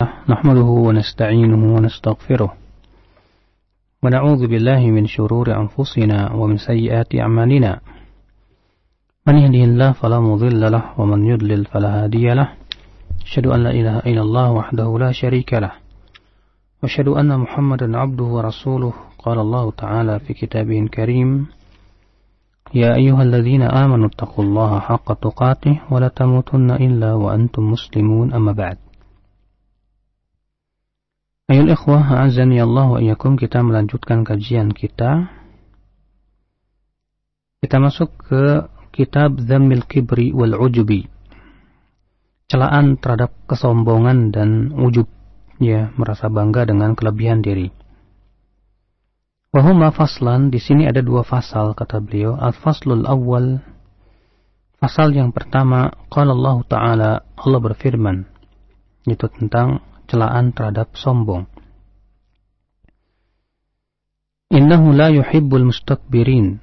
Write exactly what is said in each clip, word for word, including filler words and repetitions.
نحمده ونستعينه ونستغفره ونعوذ بالله من شرور أنفسنا ومن سيئات أعمالنا من يهده الله فلا مضل له ومن يضلل فلا هادي له أشهد أن لا إله إلا الله وحده لا شريك له وأشهد أن محمدا عبده ورسوله قال الله تعالى في كتابه الكريم يا أيها الذين آمنوا اتقوا الله حق تقاته ولا تموتن إلا وأنتم مسلمون أما بعد. Ayol ikhwah, a'azzani Allah wa iyyakum, kita melanjutkan kajian kita. Kita masuk ke kitab Dhammil Kibri wal Ujubi. Celaan terhadap kesombongan dan ujub, ya, merasa bangga dengan kelebihan diri. Wa huma faslan, di sini ada dua fasal kata beliau. Al-faslul awwal, fasal yang pertama, qala Allah Ta'ala, Allah berfirman, itu tentang celaan terhadap sombong. Innahu la yuhibbul mustakbirin.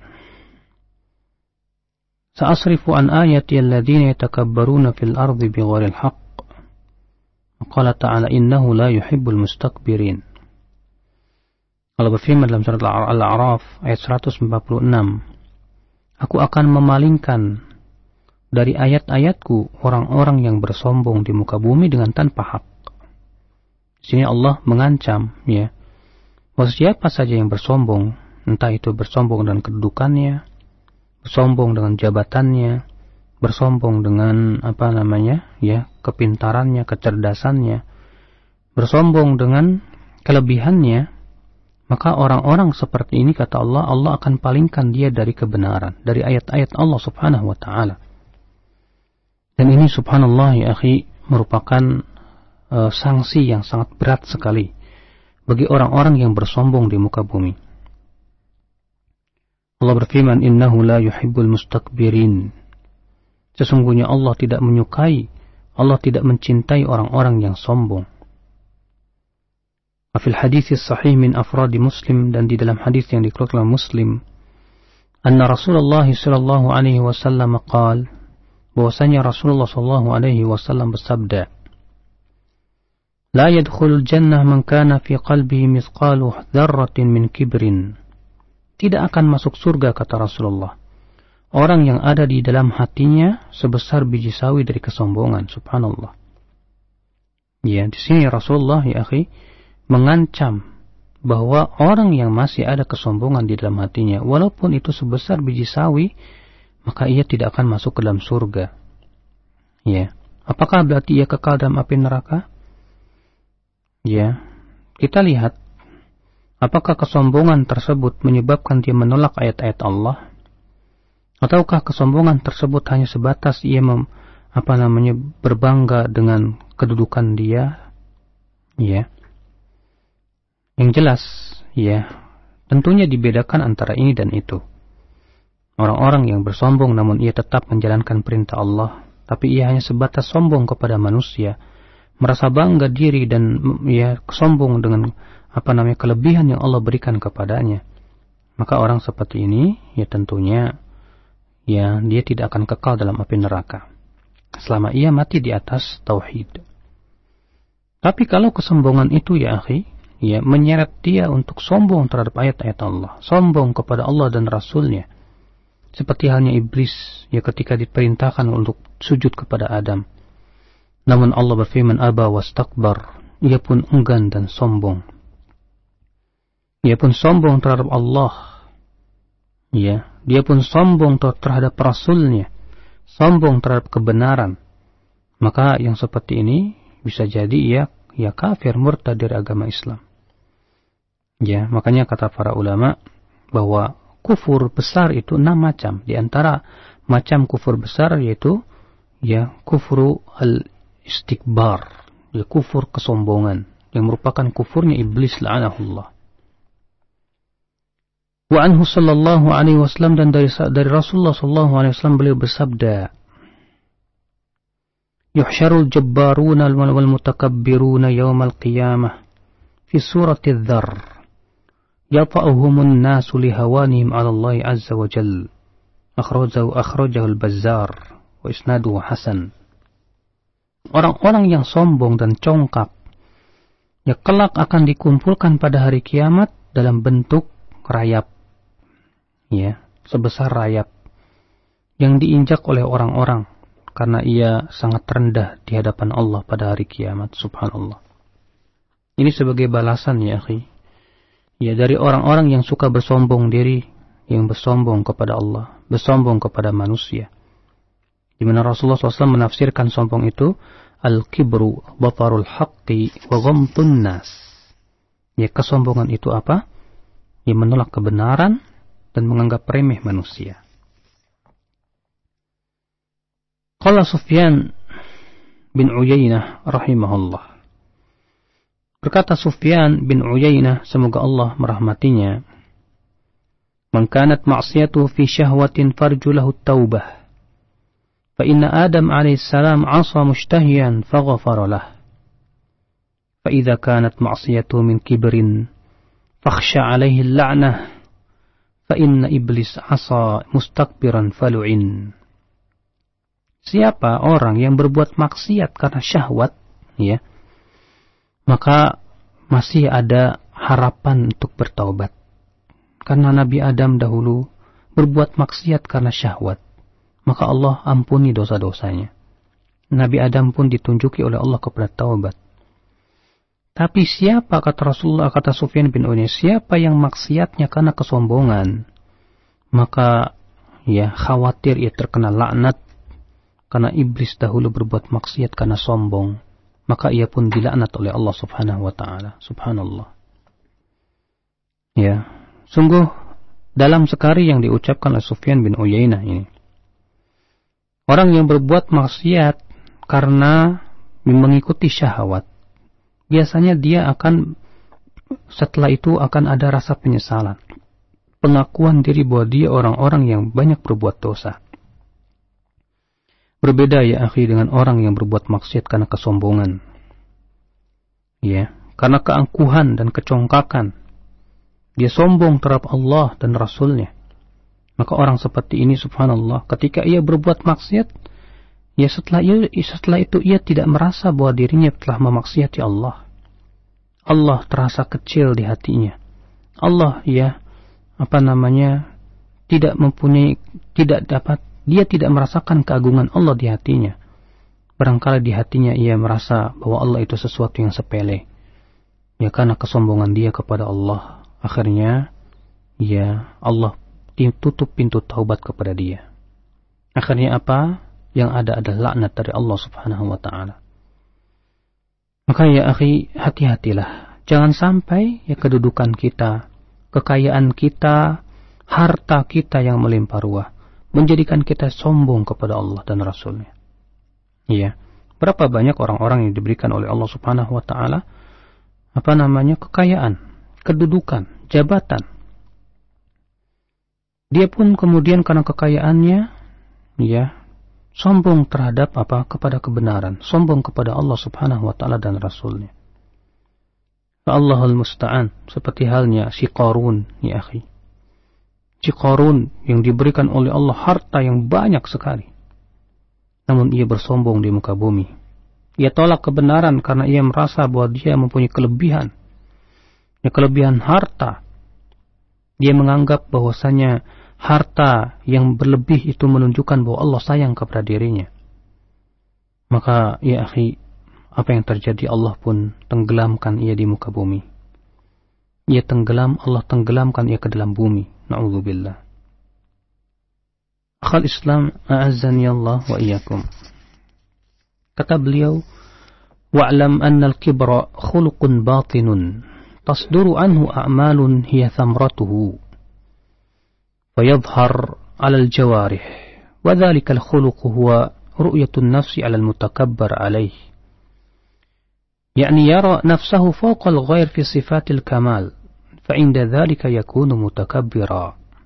Sa'asrifu an ayati alladhina yatakabbaruna fil ardi bighairil haqq. Qala ta'ala innahu la yuhibbul mustakbirin. Allah berfirman dalam surat Al-A'raf ayat seratus empat puluh enam. Aku akan memalingkan dari ayat-ayatku orang-orang yang bersombong di muka bumi dengan tanpa hak. Di sini Allah mengancam, ya, bahwa siapa saja yang bersombong, entah itu bersombong dengan kedudukannya, bersombong dengan jabatannya, bersombong dengan apa namanya, ya, kepintarannya, kecerdasannya, bersombong dengan kelebihannya, maka orang-orang seperti ini kata Allah, Allah akan palingkan dia dari kebenaran, dari ayat-ayat Allah Subhanahu wa taala. Dan ini subhanallah ya akhi, merupakan Uh, sanksi yang sangat berat sekali bagi orang-orang yang bersombong di muka bumi. Allah berfirman, innahu la yuhibbul mustakbirin. Sesungguhnya Allah tidak menyukai, Allah tidak mencintai orang-orang yang sombong. Fil hadits sahih min afradi Muslim, dan di dalam hadis yang dikeluarkan oleh Muslim, anna Rasulullah sallallahu alaihi wasallam qaal, bahwasanya Rasulullah sallallahu alaihi wasallam bersabda, La yadkhulul jannah man kana fi qalbihi mithqalu dzarratin min kibrin. Tidak akan masuk surga kata Rasulullah orang yang ada di dalam hatinya sebesar biji sawi dari kesombongan. Subhanallah. Ya, di sini Rasulullah ya akhi mengancam bahwa orang yang masih ada kesombongan di dalam hatinya, walaupun itu sebesar biji sawi, maka ia tidak akan masuk ke dalam surga. Ya. Apakah berarti ia kekal dalam api neraka? Ya, kita lihat apakah kesombongan tersebut menyebabkan dia menolak ayat-ayat Allah, ataukah kesombongan tersebut hanya sebatas ia mem, apa namanya berbangga dengan kedudukan dia. Ya, yang jelas, ya, tentunya dibedakan antara ini dan itu. Orang-orang yang bersombong namun ia tetap menjalankan perintah Allah, tapi ia hanya sebatas sombong kepada manusia, merasa bangga diri dan ya sombong dengan apa namanya kelebihan yang Allah berikan kepadanya. Maka orang seperti ini ya tentunya ya dia tidak akan kekal dalam api neraka selama ia mati di atas tauhid. Tapi kalau kesombongan itu ya akhi, ya menyeret dia untuk sombong terhadap ayat-ayat Allah, sombong kepada Allah dan Rasulnya, seperti halnya iblis ya ketika diperintahkan untuk sujud kepada Adam, namun Allah berfirman, aba wastakbar, ia pun enggan dan sombong. Ia pun sombong terhadap Allah. Ya, dia pun sombong terhadap Rasulnya, sombong terhadap kebenaran. Maka yang seperti ini bisa jadi ia ya kafir, murtad dari agama Islam. Ya, makanya kata para ulama bahwa kufur besar itu enam macam. Di antara macam kufur besar yaitu ya kufru al istikbar, ya kufur kesombongan, yang merupakan kufurnya iblis la'anahullah. Wa anhu sallallahu alaihi wasallam, dan dari dari Rasulullah sallallahu alaihi wasallam beliau bersabda, yuhsyarul jabbaruna wal mutakabbiruna yaumal qiyamah fi surati adh-dharr yata'uhumun nasu lihawanihim 'ala Allah azza wa jalla. Akhrajahu akhrajahu al-Bazzar wa isnaduhu hasan. Orang-orang yang sombong dan congkak ya kelak akan dikumpulkan pada hari kiamat dalam bentuk rayap, ya, sebesar rayap yang diinjak oleh orang-orang karena ia sangat rendah di hadapan Allah pada hari kiamat. Subhanallah. Ini sebagai balasan, ya akhi, ya, dari orang-orang yang suka bersombong diri, yang bersombong kepada Allah, bersombong kepada manusia. Di mana Rasulullah shallallahu alaihi wasallam menafsirkan sombong itu al-kibru batarul haqqi wa ghamtun nas. Ya, kesombongan itu apa? Ya, menolak kebenaran dan menganggap remeh manusia. Qala Sufyan bin Uyainah rahimahullah. Berkata Sufyan bin Uyainah, semoga Allah merahmatinya, man kanat ma'siyatuhu fi syahwatin farjulahu taubah. Fa inna Adam alaihi salam 'asa mushtahiyan faghfara lah. Fa idza kanat ma'siyatuhu min kibrin fakhsha 'alaihi al-la'nah. Fa inna iblis 'asa mustakbiran falu'in. Siapa orang yang berbuat maksiat karena syahwat, ya, maka masih ada harapan untuk bertaubat. Karena Nabi Adam dahulu berbuat maksiat karena syahwat, maka Allah ampuni dosa-dosanya. Nabi Adam pun ditunjuki oleh Allah kepada taubat. Tapi siapa, kata Rasulullah, kata Sufyan bin Uyainah, siapa yang maksiatnya karena kesombongan, maka ya khawatir ia terkena laknat, karena iblis dahulu berbuat maksiat karena sombong, maka ia pun dilaknat oleh Allah Subhanahu wa taala. Subhanallah. Ya, sungguh dalam sekali yang diucapkan oleh Sufyan bin Uyainah ini. Orang yang berbuat maksiat karena mengikuti syahwat, biasanya dia akan, setelah itu akan ada rasa penyesalan, pengakuan diri bahwa dia orang-orang yang banyak berbuat dosa. Berbeda, ya akhi, dengan orang yang berbuat maksiat karena kesombongan, ya, karena keangkuhan dan kecongkakan. Dia sombong terhadap Allah dan Rasulnya. Maka orang seperti ini, subhanallah, ketika ia berbuat maksiat, ya setelah, ia, setelah itu ia tidak merasa bahwa dirinya telah memaksiati Allah. Allah terasa kecil di hatinya. Allah, ya, apa namanya, tidak mempunyai, tidak dapat, dia tidak merasakan keagungan Allah di hatinya. Barangkali di hatinya ia merasa bahwa Allah itu sesuatu yang sepele. Ya, karena kesombongan dia kepada Allah, akhirnya, ya, Allah tutup pintu taubat kepada dia. Akhirnya apa? Yang ada adalah laknat dari Allah Subhanahu wa taala. Maka ya akhi, hati-hatilah. Jangan sampai ya kedudukan kita, kekayaan kita, harta kita yang melimpah ruah menjadikan kita sombong kepada Allah dan Rasulnya. Iya. Berapa banyak orang-orang yang diberikan oleh Allah Subhanahu wa taala apa namanya? Kekayaan, kedudukan, jabatan. Dia pun kemudian karena kekayaannya, ya, sombong terhadap apa? Kepada kebenaran, sombong kepada Allah Subhanahu wa taala dan Rasulnya. Allahul musta'an, seperti halnya si Qarun, ya akhi. Si Qarun yang diberikan oleh Allah harta yang banyak sekali, namun ia bersombong di muka bumi. Ia tolak kebenaran karena ia merasa bahwa dia mempunyai kelebihan, ya, kelebihan harta. Dia menganggap bahwasanya harta yang berlebih itu menunjukkan bahwa Allah sayang kepada dirinya. Maka ya akhi, apa yang terjadi? Allah pun tenggelamkan ia di muka bumi. Ia tenggelam, Allah tenggelamkan ia ke dalam bumi. Na'udzubillah. Akhal Islam, a'azzani Allah wa iyyakum. Kata beliau, wa'lam anna al-kibra khuluqun batinun tasduru anhu a'malun hiya thamratuhu fayadhhar 'ala al-jawarih wa dhalika al-khuluq huwa ru'yatu an-nafsi 'ala al-mutakabbar 'alayh, يعني يرى نفسه فوق الغير في صفات الكمال فعند ذلك يكون متكبرا.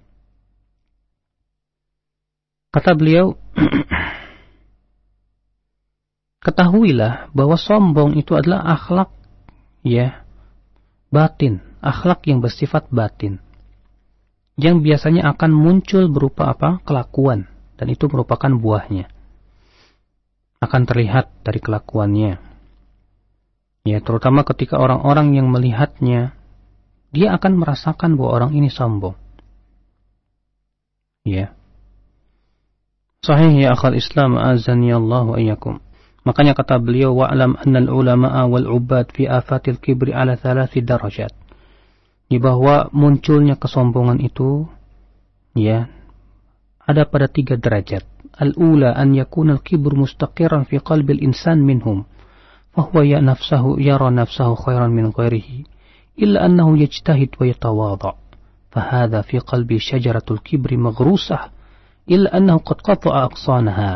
Kata beliau, ketahuilah bahwa sombong itu adalah akhlak, ya, batin, akhlak yang bersifat batin, yang biasanya akan muncul berupa apa? Kelakuan, dan itu merupakan buahnya, akan terlihat dari kelakuannya. Ya, terutama ketika orang-orang yang melihatnya, dia akan merasakan bahwa orang ini sombong. Ya. Sahih ya akhal Islam, azani Allah wa iyyakum. Makanya kata beliau, wa'lam annal ulama'a wal 'ubbad fi afatil kibri ala thalathi darajat. Di bahwa munculnya kesombongan itu, ya, ada pada tiga derajat. Al-ula an yakuna al-kibru mustaqiran fi qalbil insan minhum, fahuwa ya nafsahu yara nafsahu khairan min ghairihi, illa annahu yajtahid wa yatawadha. Fahadha fi qalbi syajaratul kibri maghrusah, illa annahu qad qata'a aqsanaha.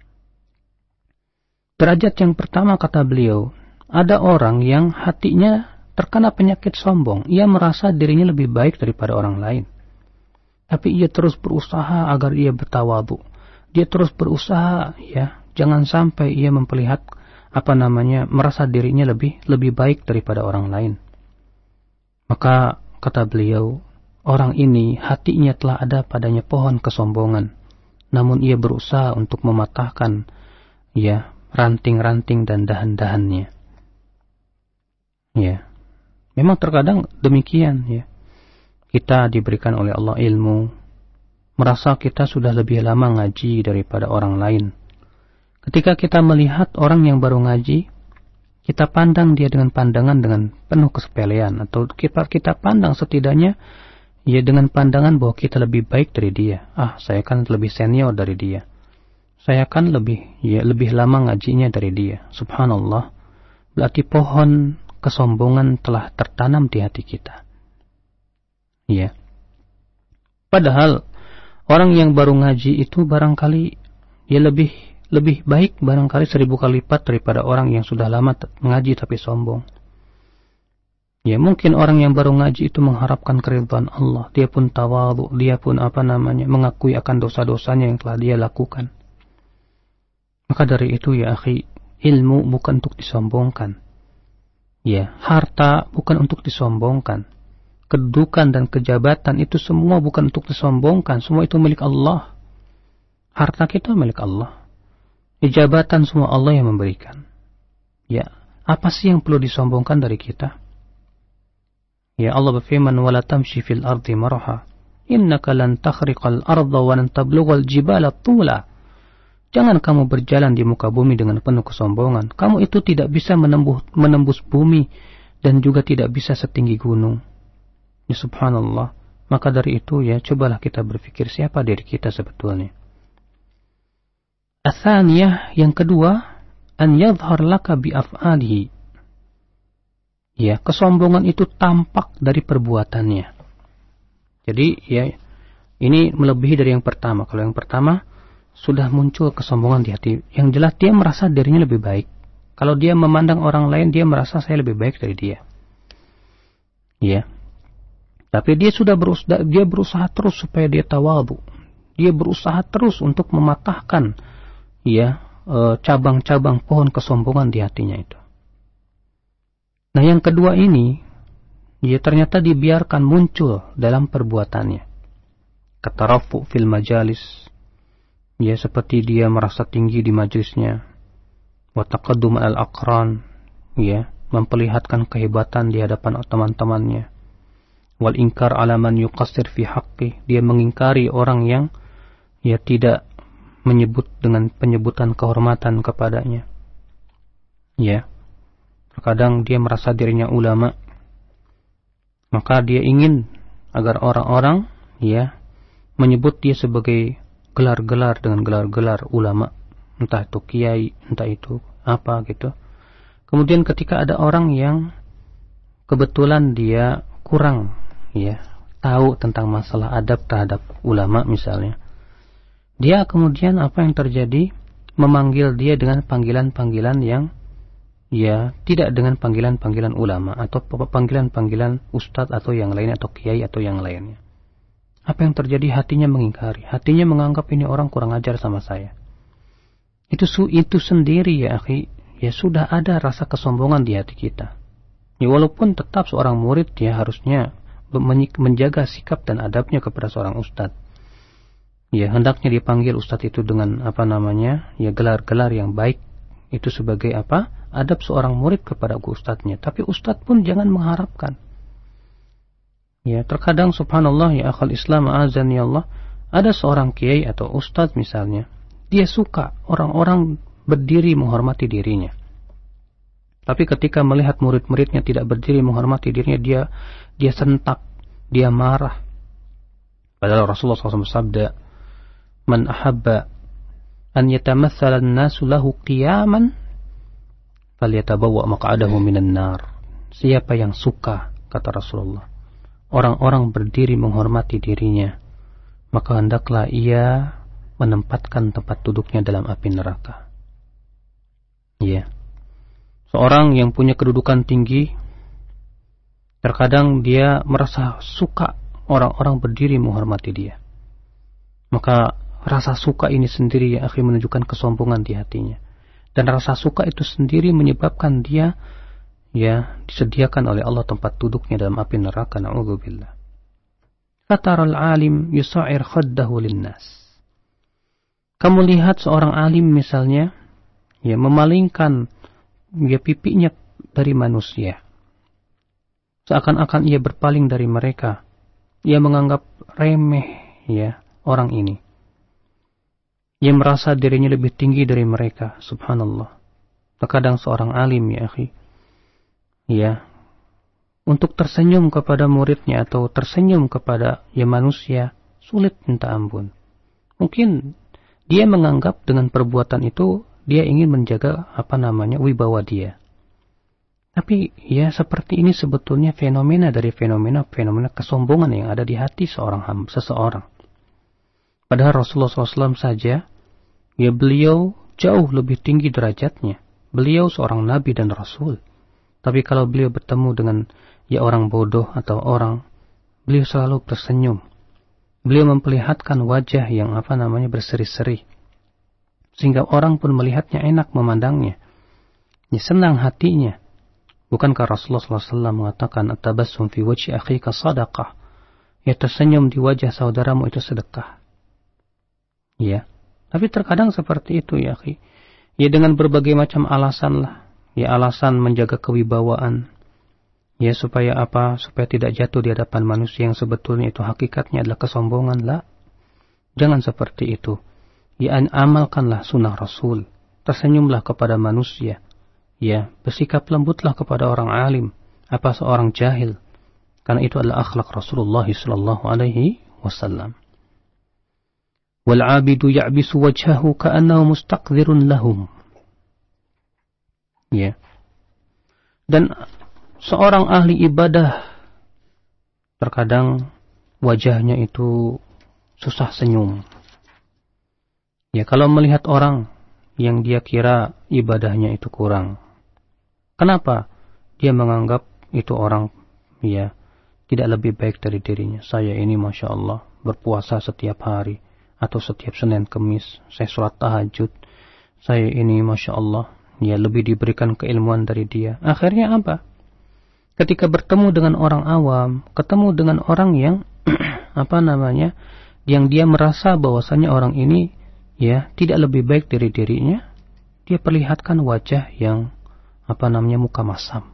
Derajat yang pertama kata beliau, ada orang yang hatinya terkena penyakit sombong. Ia merasa dirinya lebih baik daripada orang lain. Tapi ia terus berusaha agar ia bertawadhu. Dia terus berusaha, ya, jangan sampai ia memperlihat apa namanya, merasa dirinya lebih lebih baik daripada orang lain. Maka kata beliau, orang ini hatinya telah ada padanya pohon kesombongan. Namun ia berusaha untuk mematahkan, ya, ranting-ranting dan dahan-dahannya. Ya. Memang terkadang demikian, ya. Kita diberikan oleh Allah ilmu, merasa kita sudah lebih lama ngaji daripada orang lain. Ketika kita melihat orang yang baru ngaji, kita pandang dia dengan pandangan dengan penuh kesepelean, atau kita kita pandang setidaknya ya dengan pandangan bahwa kita lebih baik dari dia. Ah, saya kan lebih senior dari dia. Saya kan lebih ya lebih lama ngajinya dari dia. Subhanallah. Berarti pohon kesombongan telah tertanam di hati kita. Ya. Padahal orang yang baru ngaji itu barangkali ya lebih lebih baik barangkali seribu kali lipat daripada orang yang sudah lama mengaji tapi sombong. Ya, mungkin orang yang baru ngaji itu mengharapkan keridhaan Allah. Dia pun tawadhu, dia pun apa namanya mengakui akan dosa-dosanya yang telah dia lakukan. Maka dari itu ya akhi, ilmu bukan untuk disombongkan. Ya, harta bukan untuk disombongkan. Kedudukan dan kejabatan itu semua bukan untuk disombongkan. Semua itu milik Allah. Harta kita milik Allah. Jabatan semua Allah yang memberikan. Ya, apa sih yang perlu disombongkan dari kita? Ya, Allah berfirman, "Wala tamshi fil ardi maraha, innaka lan takhriqal arda wa lan tablughal jibala tula." Jangan kamu berjalan di muka bumi dengan penuh kesombongan. Kamu itu tidak bisa menembus, menembus bumi dan juga tidak bisa setinggi gunung. Ya subhanallah. Maka dari itu ya cobalah kita berpikir siapa diri kita sebetulnya. Atsaniyah, yang kedua, an yadhhar laka bi af'alihi. Ya, kesombongan itu tampak dari perbuatannya. Jadi ya ini melebihi dari yang pertama. Kalau yang pertama sudah muncul kesombongan di hati, yang jelas dia merasa dirinya lebih baik. Kalau dia memandang orang lain, dia merasa saya lebih baik dari dia. Ya. Tapi dia sudah berusaha, dia berusaha terus supaya dia tawadhu. Dia berusaha terus untuk mematahkan ya cabang-cabang pohon kesombongan di hatinya itu. Nah, yang kedua ini, ya ternyata dibiarkan muncul dalam perbuatannya. Katarafu fil majalis. Ya, seperti dia merasa tinggi di majlisnya. Wa taqaddum al-aqran, ya, memperlihatkan kehebatan di hadapan teman-temannya. Wal inkar ala man yuqassir fi haqqi, dia mengingkari orang yang ya tidak menyebut dengan penyebutan kehormatan kepadanya. Ya. Terkadang dia merasa dirinya ulama. Maka dia ingin agar orang-orang ya menyebut dia sebagai gelar-gelar dengan gelar-gelar ulama, entah itu kiai, entah itu apa gitu. Kemudian ketika ada orang yang kebetulan dia kurang ya tahu tentang masalah adab terhadap ulama misalnya, dia kemudian apa yang terjadi, memanggil dia dengan panggilan-panggilan yang ya tidak dengan panggilan-panggilan ulama atau panggilan-panggilan ustadz atau yang lain atau kiai atau yang lainnya. Apa yang terjadi? Hatinya mengingkari. Hatinya menganggap ini orang kurang ajar sama saya. Itu itu sendiri ya akhi. Ya sudah ada rasa kesombongan di hati kita. Ya walaupun tetap seorang murid ya harusnya menjaga sikap dan adabnya kepada seorang ustadz. Ya hendaknya dipanggil ustadz itu dengan apa namanya? Ya gelar-gelar yang baik. Itu sebagai apa? Adab seorang murid kepada ustadznya. Tapi ustadz pun jangan mengharapkan. Ya, terkadang subhanallah ya akhal Islam azani Allah, ada seorang kiai atau ustadz misalnya, dia suka orang-orang berdiri menghormati dirinya. Tapi ketika melihat murid-muridnya tidak berdiri menghormati dirinya, dia dia sentak, dia marah. Padahal Rasulullah shallallahu alaihi wasallam bersabda, "Man ahabba an yatamathala an-nasu lahu qiyaman, falyatabawwa maq'adahu minan nar." Siapa yang suka, kata Rasulullah, orang-orang berdiri menghormati dirinya, maka hendaklah ia menempatkan tempat duduknya dalam api neraka. Ya. Seorang yang punya kedudukan tinggi, terkadang dia merasa suka orang-orang berdiri menghormati dia. Maka rasa suka ini sendiri ya akhi menunjukkan kesombongan di hatinya. Dan rasa suka itu sendiri menyebabkan dia ya disediakan oleh Allah tempat duduknya dalam api neraka. Na'udzubillah. Fataral alim yusa'ir khaddahu linnas. Kamu lihat seorang alim misalnya ya memalingkan ya pipinya dari manusia. Seakan-akan ia berpaling dari mereka. Ia menganggap remeh ya orang ini. Ia merasa dirinya lebih tinggi dari mereka. Subhanallah. Terkadang seorang alim ya akhi, ya, untuk tersenyum kepada muridnya atau tersenyum kepada ya manusia, sulit minta ampun. Mungkin dia menganggap dengan perbuatan itu dia ingin menjaga apa namanya wibawa dia. Tapi ya seperti ini sebetulnya fenomena dari fenomena-fenomena kesombongan yang ada di hati seorang hamba, seseorang. Padahal Rasulullah shallallahu alaihi wasallam saja, ya beliau jauh lebih tinggi derajatnya. Beliau seorang nabi dan rasul. Tapi kalau beliau bertemu dengan ya orang bodoh atau orang, beliau selalu tersenyum. Beliau memperlihatkan wajah yang apa namanya berseri-seri, sehingga orang pun melihatnya enak memandangnya. Ya, senang hatinya. Bukankah Rasulullah shallallahu alaihi wasallam mengatakan at-tabassum fi wajhi akhika sadaqah? Ya, tersenyum di wajah saudaramu itu sedekah. Ya, tapi terkadang seperti itu ya akhi. Ya dengan berbagai macam alasan lah. Ya alasan menjaga kewibawaan. Ya supaya apa? Supaya tidak jatuh di hadapan manusia yang sebetulnya itu hakikatnya adalah kesombongan lah. Jangan seperti itu. Ya amalkanlah sunnah Rasul. Tersenyumlah kepada manusia. Ya bersikap lembutlah kepada orang alim. Apa seorang jahil. Karena itu adalah akhlak Rasulullah sallallahu alaihi wasallam. Wal 'abidu ya'bisu wajhahu ka'annahu mustaqdirun lahum. Ya. Dan seorang ahli ibadah terkadang wajahnya itu susah senyum. Ya, kalau melihat orang yang dia kira ibadahnya itu kurang. Kenapa? Dia menganggap itu orang ya tidak lebih baik dari dirinya. Saya ini Masya Allah berpuasa setiap hari atau setiap Senin Kemis. Saya sholat tahajud. Saya ini Masya Allah ya lebih diberikan keilmuan dari dia. Akhirnya apa? Ketika bertemu dengan orang awam, ketemu dengan orang yang apa namanya, yang dia merasa bahwasanya orang ini ya tidak lebih baik dari dirinya, dia perlihatkan wajah yang apa namanya muka masam.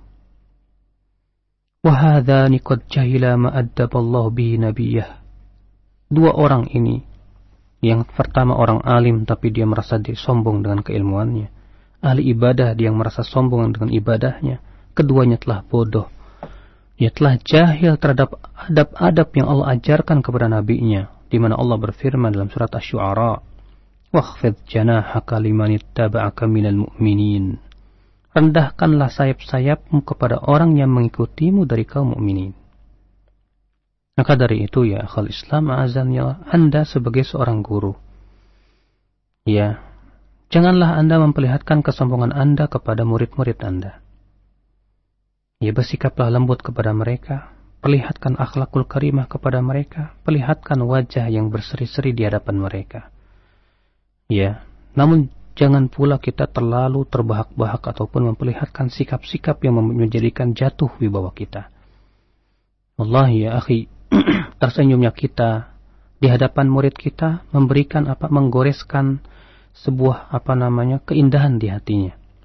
Wa hadzani qad jahila ma addaballahu bihi nabiyyah. Dua orang ini, yang pertama orang alim tapi dia merasa dia sombong dengan keilmuannya. Ahli ibadah dia yang merasa sombong dengan ibadahnya. Keduanya telah bodoh. Ia telah jahil terhadap adab-adab yang Allah ajarkan kepada nabinya. Di mana Allah berfirman dalam surat Asy-Syu'ara, "Wakhfid janahaka liman ittaba'aka minal mu'minin." Rendahkanlah sayap-sayapmu kepada orang yang mengikutimu dari kaum mukminin. Maka dari itu ya akhal Islam azannya, Anda sebagai seorang guru, ya, janganlah Anda memperlihatkan kesombongan Anda kepada murid-murid Anda. Ya, bersikaplah lembut kepada mereka, perlihatkan akhlakul karimah kepada mereka, perlihatkan wajah yang berseri-seri di hadapan mereka. Ya, namun jangan pula kita terlalu terbahak-bahak ataupun memperlihatkan sikap-sikap yang menjadikan jatuh wibawa kita. Wallahi ya akhi, tersenyumnya kita di hadapan murid kita memberikan apa, menggoreskan sebuah apa namanya keindahan di hatinya.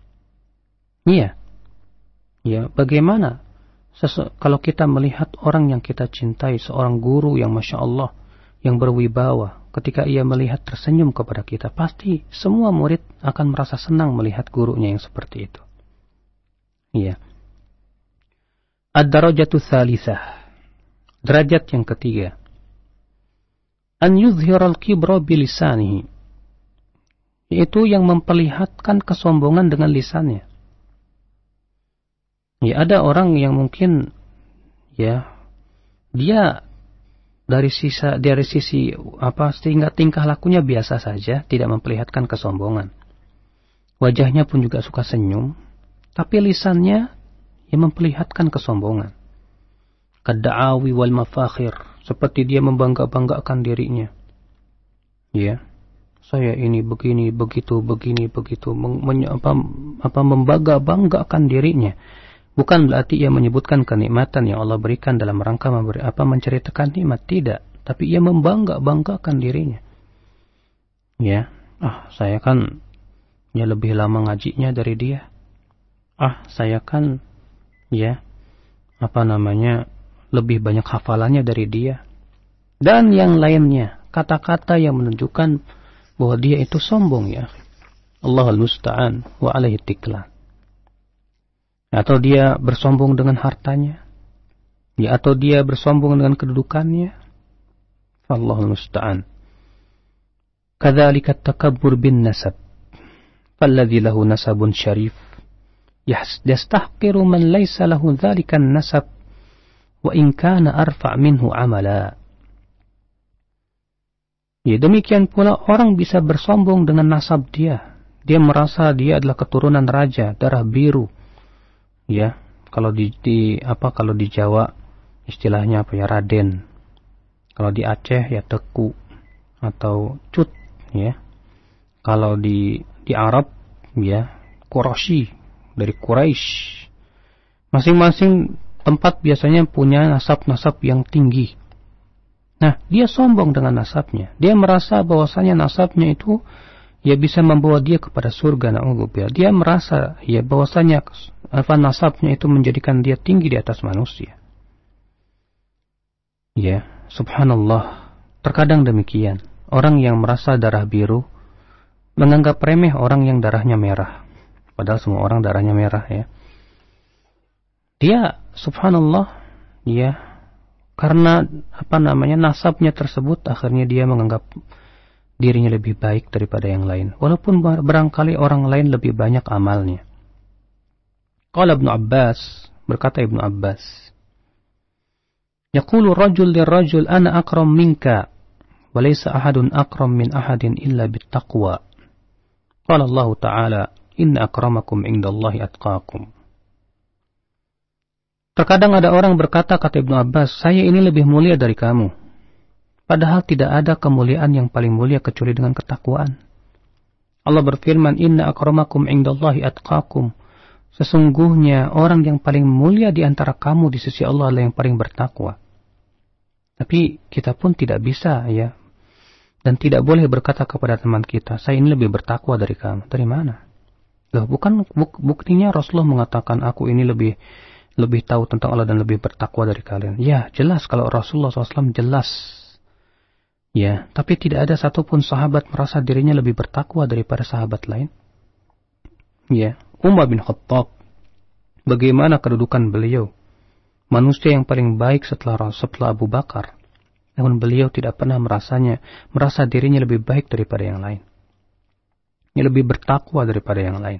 Iya. Ya, bagaimana Sesu- kalau kita melihat orang yang kita cintai, seorang guru yang Masya Allah, yang berwibawa, ketika ia melihat tersenyum kepada kita, pasti semua murid akan merasa senang melihat gurunya yang seperti itu. Iya. Ad-darajatu tsalitsah. Derajat yang ketiga. An yuzhiral kibra bilisanihi. Yaitu yang memperlihatkan kesombongan dengan lisannya. Ya, ada orang yang mungkin ya dia dari sisa dari sisi apa sehingga tingkah lakunya biasa saja, tidak memperlihatkan kesombongan. Wajahnya pun juga suka senyum, tapi lisannya yang memperlihatkan kesombongan. Kad'awi wal mafakhir, seperti dia membangga-banggakan dirinya. Ya, saya ini begini, begitu, begini, begitu, meng, men, apa, apa membangga-banggakan dirinya. Bukan berarti ia menyebutkan kenikmatan yang Allah berikan dalam rangka memberi apa menceritakan nikmat, tidak, tapi ia membangga-banggakan dirinya. Ya, ah saya kan ya lebih lama ngajinya dari dia. Ah, saya kan ya apa namanya lebih banyak hafalannya dari dia. Dan yang lainnya, kata-kata yang menunjukkan bahwa dia itu sombong, ya. Allahul musta'an wa alaihi tiklan. Atau dia bersombong dengan hartanya, ya, atau dia bersombong dengan kedudukannya. Allahul musta'an. Kadzalika takabbur bin nasab. Falladzi lahu nasabun syarif yastahqiru man laysa lahu dzalikan nasab wa in kana arfa' minhu amala. Ya, demikian pula orang bisa bersombong dengan nasab dia. Dia merasa dia adalah keturunan raja, darah biru. Ya, kalau di, di apa kalau di Jawa istilahnya apa ya, Raden. Kalau di Aceh ya Teku atau Cut, ya. Kalau di di Arab ya Quraisy, dari Quraisy. Masing-masing tempat biasanya punya nasab-nasab yang tinggi. Nah, dia sombong dengan nasabnya. Dia merasa bahwasanya nasabnya itu ya bisa membawa dia kepada surga, na'udzubillah. Dia merasa ya bahwasanya apa nasabnya itu menjadikan dia tinggi di atas manusia. Ya, subhanallah. Terkadang demikian. Orang yang merasa darah biru menganggap remeh orang yang darahnya merah. Padahal semua orang darahnya merah, ya. Dia subhanallah, ya, karena apa namanya nasabnya tersebut akhirnya dia menganggap dirinya lebih baik daripada yang lain, walaupun barangkali orang lain lebih banyak amalnya. Qala Ibnu Abbas, berkata Ibnu Abbas, yaqulu rajul lirrajul ana akram minka wa laysa ahadun akram min ahadin illa bittaqwa. Qala Allah Ta'ala, inna akramakum indallahi atqakum. Terkadang ada orang berkata, kata Ibnu Abbas, saya ini lebih mulia dari kamu. Padahal tidak ada kemuliaan yang paling mulia kecuali dengan ketakwaan. Allah berfirman, inna akramakum indallahi atqakum. Sesungguhnya orang yang paling mulia di antara kamu di sisi Allah adalah yang paling bertakwa. Tapi kita pun tidak bisa, ya, dan tidak boleh berkata kepada teman kita, saya ini lebih bertakwa dari kamu. Dari mana? Loh, bukan buk, buktinya Rasulullah mengatakan aku ini lebih lebih tahu tentang Allah dan lebih bertakwa dari kalian. Ya, jelas kalau Rasulullah shallallahu alaihi wasallam jelas. Ya, tapi tidak ada satupun sahabat merasa dirinya lebih bertakwa daripada sahabat lain. Ya, Umar bin Khattab, bagaimana kedudukan beliau? Manusia yang paling baik setelah setelah Abu Bakar. Namun beliau tidak pernah merasanya, merasa dirinya lebih baik daripada yang lain. Yang lebih bertakwa daripada yang lain.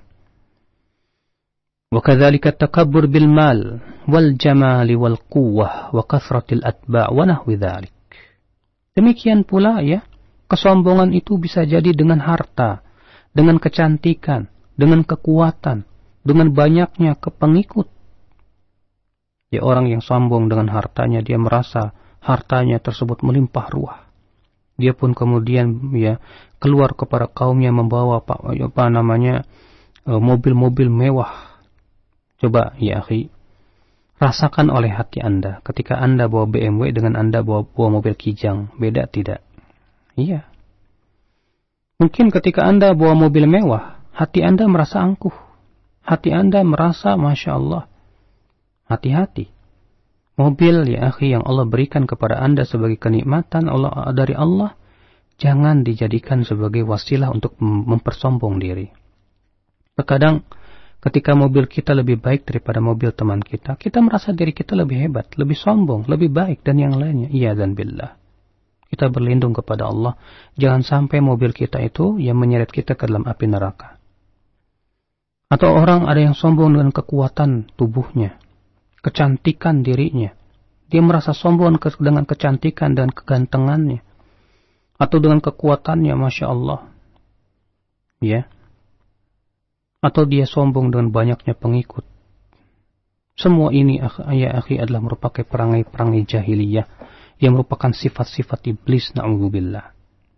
Wa kadzalika takabbur bil mal wal jamal wal quwwah wa kathratil atba' wa nahwi dzalik. Demikian pula, ya, kesombongan itu bisa jadi dengan harta, dengan kecantikan, dengan kekuatan, dengan banyaknya pengikut. Ya, orang yang sombong dengan hartanya, dia merasa hartanya tersebut melimpah ruah. Dia pun kemudian ya keluar kepada kaumnya membawa apa, apa namanya mobil-mobil mewah. Coba ya akhi, rasakan oleh hati Anda ketika Anda bawa B M W dengan Anda bawa, bawa mobil Kijang, beda tidak? Iya. Mungkin ketika Anda bawa mobil mewah, hati Anda merasa angkuh. Hati Anda merasa Masya Allah. Hati-hati. Mobil ya akhi yang Allah berikan kepada Anda sebagai kenikmatan Allah dari Allah, jangan dijadikan sebagai wasilah untuk mempersombong diri. Terkadang ketika mobil kita lebih baik daripada mobil teman kita, kita merasa diri kita lebih hebat, lebih sombong, lebih baik dan yang lainnya. Iya dan billah. Kita berlindung kepada Allah, jangan sampai mobil kita itu yang menyeret kita ke dalam api neraka. Atau orang ada yang sombong dengan kekuatan tubuhnya, kecantikan dirinya. Dia merasa sombong dengan kecantikan dan kegantengannya. Atau dengan kekuatannya, Masya Allah. Ya. Atau dia sombong dengan banyaknya pengikut. Semua ini, ya akhi, adalah merupakan perangai-perangai jahiliyah yang merupakan sifat-sifat iblis, na'udzubillah.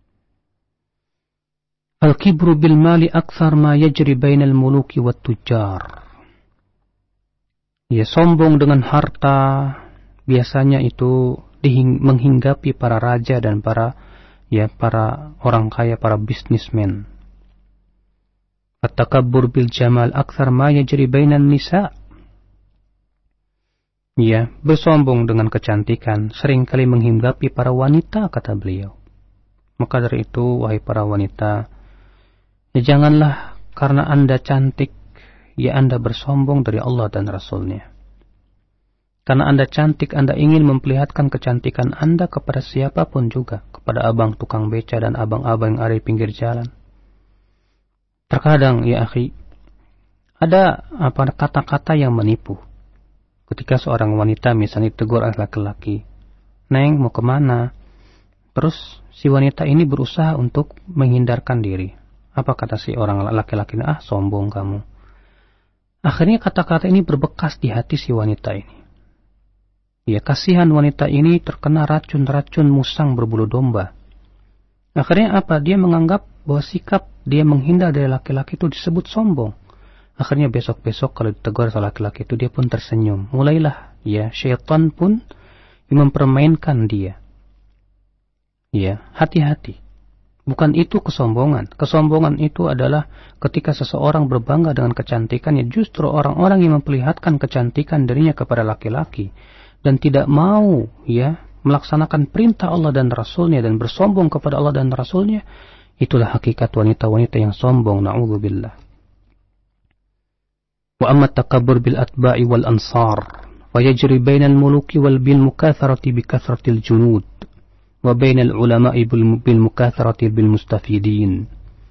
Al-kibru bil mali akthar ma yajri bainal muluki wat tujar. Ya, sombong dengan harta biasanya itu dihing- menghinggapi para raja dan para ya para orang kaya, para bisnismen. At-takabbur bil jamal akthar ma yajri bainan nisa. Ya, bersombong dengan kecantikan seringkali menghinggapi para wanita, kata beliau. Maka dari itu, wahai para wanita, ya janganlah karena Anda cantik, ya Anda bersombong dari Allah dan Rasulnya. Karena Anda cantik, Anda ingin memperlihatkan kecantikan Anda kepada siapapun juga. Kepada abang tukang beca dan abang-abang yang ada di pinggir jalan. Terkadang, ya akhi, ada apa kata-kata yang menipu. Ketika seorang wanita misalnya ditegur oleh laki-laki, "Neng, mau kemana?" Terus si wanita ini berusaha untuk menghindarkan diri. Apa kata si orang laki-laki ini? Ah, sombong kamu. Akhirnya kata-kata ini berbekas di hati si wanita ini. Ya, kasihan wanita ini terkena racun-racun musang berbulu domba. Akhirnya apa? Dia menganggap bahwa sikap dia menghindar dari laki-laki itu disebut sombong. Akhirnya besok-besok kalau ditegur oleh laki-laki itu dia pun tersenyum. Mulailah ya syaitan pun mempermainkan dia. Ya, hati-hati. Bukan itu kesombongan. Kesombongan itu adalah ketika seseorang berbangga dengan kecantikannya. Justru orang-orang yang memperlihatkan kecantikan dirinya kepada laki-laki dan tidak mau ya melaksanakan perintah Allah dan Rasulnya dan bersombong kepada Allah dan Rasulnya, itulah hakikat wanita-wanita yang sombong. Na'udzubillah. Wa amma takabbur bil atba'i wal ansar wa yajri bainal muluki wal bil mukatharati bi kathratil junud wa bainal ulama'i bil mukatharati bil mustafidin.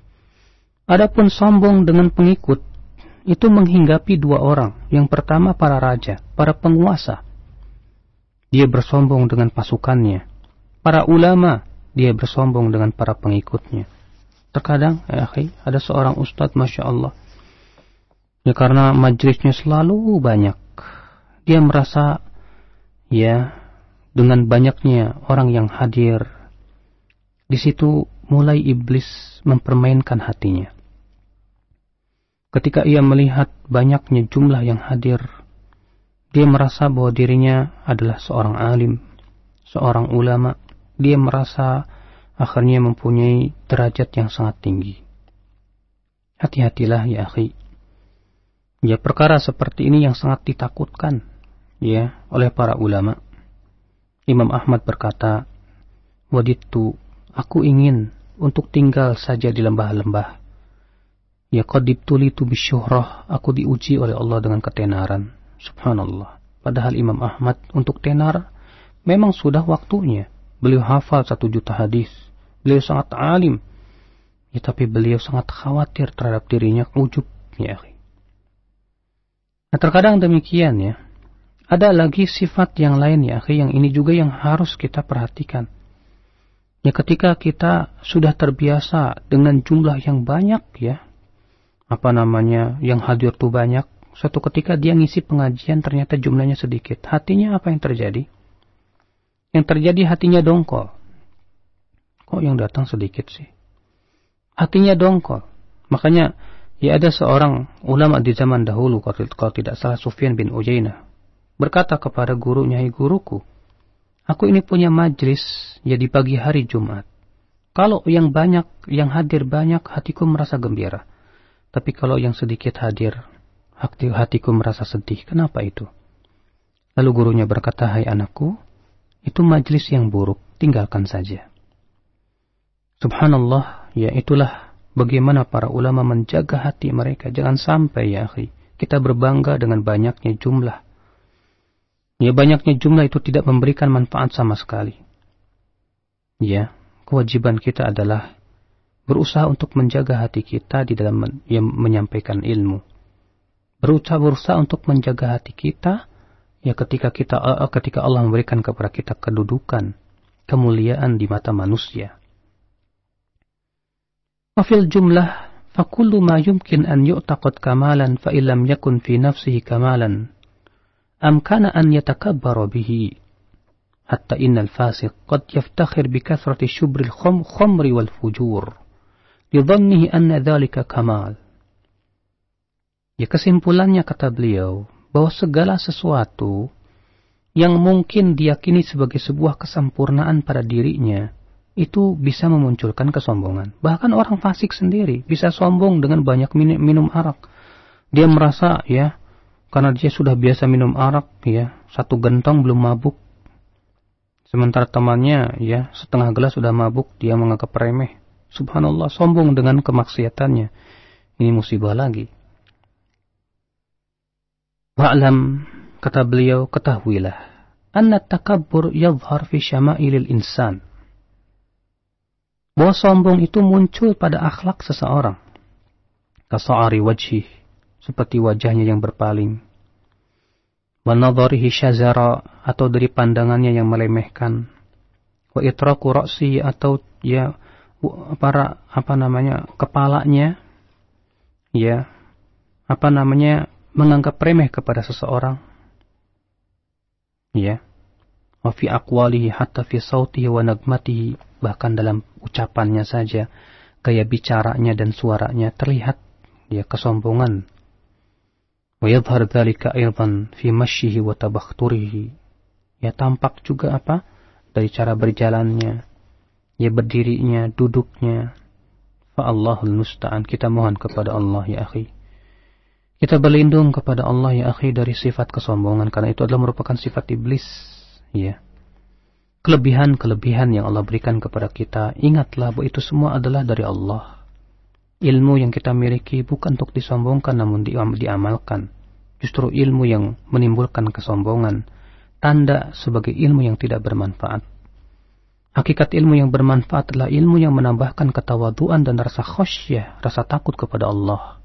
Adapun sombong dengan pengikut itu menghinggapi dua orang. Yang pertama para raja, para penguasa. Dia bersombong dengan pasukannya. Para ulama, dia bersombong dengan para pengikutnya. Terkadang, ya akhi, ada seorang ustadz, Masya Allah, ya karena majelisnya selalu banyak, dia merasa ya dengan banyaknya orang yang hadir, di situ mulai iblis mempermainkan hatinya. Ketika ia melihat banyaknya jumlah yang hadir, dia merasa bahwa dirinya adalah seorang alim, seorang ulama. Dia merasa akhirnya mempunyai derajat yang sangat tinggi. Hati-hatilah ya akhi. Ya, perkara seperti ini yang sangat ditakutkan ya oleh para ulama. Imam Ahmad berkata, "Wadittu, aku ingin untuk tinggal saja di lembah-lembah. Ya qadibtulitu bisyuhrah, aku diuji oleh Allah dengan ketenaran." Subhanallah. Padahal Imam Ahmad untuk tenar memang sudah waktunya. Beliau hafal satu juta hadis. Beliau sangat alim. Ya, tapi beliau sangat khawatir terhadap dirinya, ujub ya akhi. Nah, terkadang demikian ya. Ada lagi sifat yang lain ya akhi, yang ini juga yang harus kita perhatikan. Ya, ketika kita sudah terbiasa dengan jumlah yang banyak ya, apa namanya, yang hadir tuh banyak, suatu ketika dia ngisi pengajian ternyata jumlahnya sedikit. Hatinya apa yang terjadi? Yang terjadi hatinya dongkol. Kok yang datang sedikit sih? Hatinya dongkol. Makanya ya ada seorang ulama di zaman dahulu, kalau tidak salah Sufyan bin Uyainah, berkata kepada gurunya, "Hai guruku, aku ini punya majlis ya di pagi hari Jumat. Kalau yang banyak, yang hadir banyak, hatiku merasa gembira. Tapi kalau yang sedikit hadir, hati, hatiku merasa sedih. Kenapa itu? Lalu gurunya berkata, hai anakku, itu majelis yang buruk, tinggalkan saja. Subhanallah, ya itulah bagaimana para ulama menjaga hati mereka. Jangan sampai ya akhi, kita berbangga dengan banyaknya jumlah. Ya banyaknya jumlah itu tidak memberikan manfaat sama sekali. Ya, kewajiban kita adalah berusaha untuk menjaga hati kita di dalam men- ya, menyampaikan ilmu. Berusaha berusaha untuk menjaga hati kita ya ketika kita uh, ketika Allah memberikan kepada kita kedudukan, kemuliaan di mata manusia. Wa fil jumlah fa kullu ma yumkin an yu'taqad kamalan fa illam yakun fi nafsihi kamalan am kana an yatakabbara bihi hatta innal fasiq qad yaftakhir bi kathrati shubril khamri wal fujur li dhannihi anna dhalika kamal. Ya kesimpulannya kata beliau, bahwa segala sesuatu yang mungkin diyakini sebagai sebuah kesempurnaan pada dirinya, itu bisa memunculkan kesombongan. Bahkan orang fasik sendiri bisa sombong dengan banyak minum, minum arak. Dia merasa ya, karena dia sudah biasa minum arak ya, satu gentong belum mabuk. Sementara temannya ya, setengah gelas sudah mabuk, dia menganggap remeh. Subhanallah, sombong dengan kemaksiatannya. Ini musibah lagi. Wa'lam, kata beliau, ketahuilah, anna takabbur yadhhar fi syama'ilil insan. Bahwa sombong itu muncul pada akhlak seseorang. Kasa'ari wajhih, seperti wajahnya yang berpaling. Wa nadharihi syazara, atau dari pandangannya yang melemehkan. Wa itraku ra'si, atau ya para apa namanya kepalanya ya apa namanya menganggap remeh kepada seseorang, ya, wa fi aqwalihi hatta fi sautihi wa nagmatihi, bahkan dalam ucapannya saja, gaya bicaranya dan suaranya terlihat ya kesombongan. Wa yadhhar dzalika aidan fi mashyihi wa tabakhturihi, ya tampak juga apa dari cara berjalannya, ya berdirinya, duduknya. Fa Allahul musta'an, kita mohon kepada Allah ya akhi. Kita berlindung kepada Allah ya akhi dari sifat kesombongan, karena itu adalah merupakan sifat iblis, ya. Kelebihan-kelebihan yang Allah berikan kepada kita, ingatlah bahwa itu semua adalah dari Allah. Ilmu yang kita miliki bukan untuk disombongkan namun diamalkan. Justru ilmu yang menimbulkan kesombongan, tanda sebagai ilmu yang tidak bermanfaat. Hakikat ilmu yang bermanfaat adalah ilmu yang menambahkan ketawaduan dan rasa khasyah, rasa takut kepada Allah.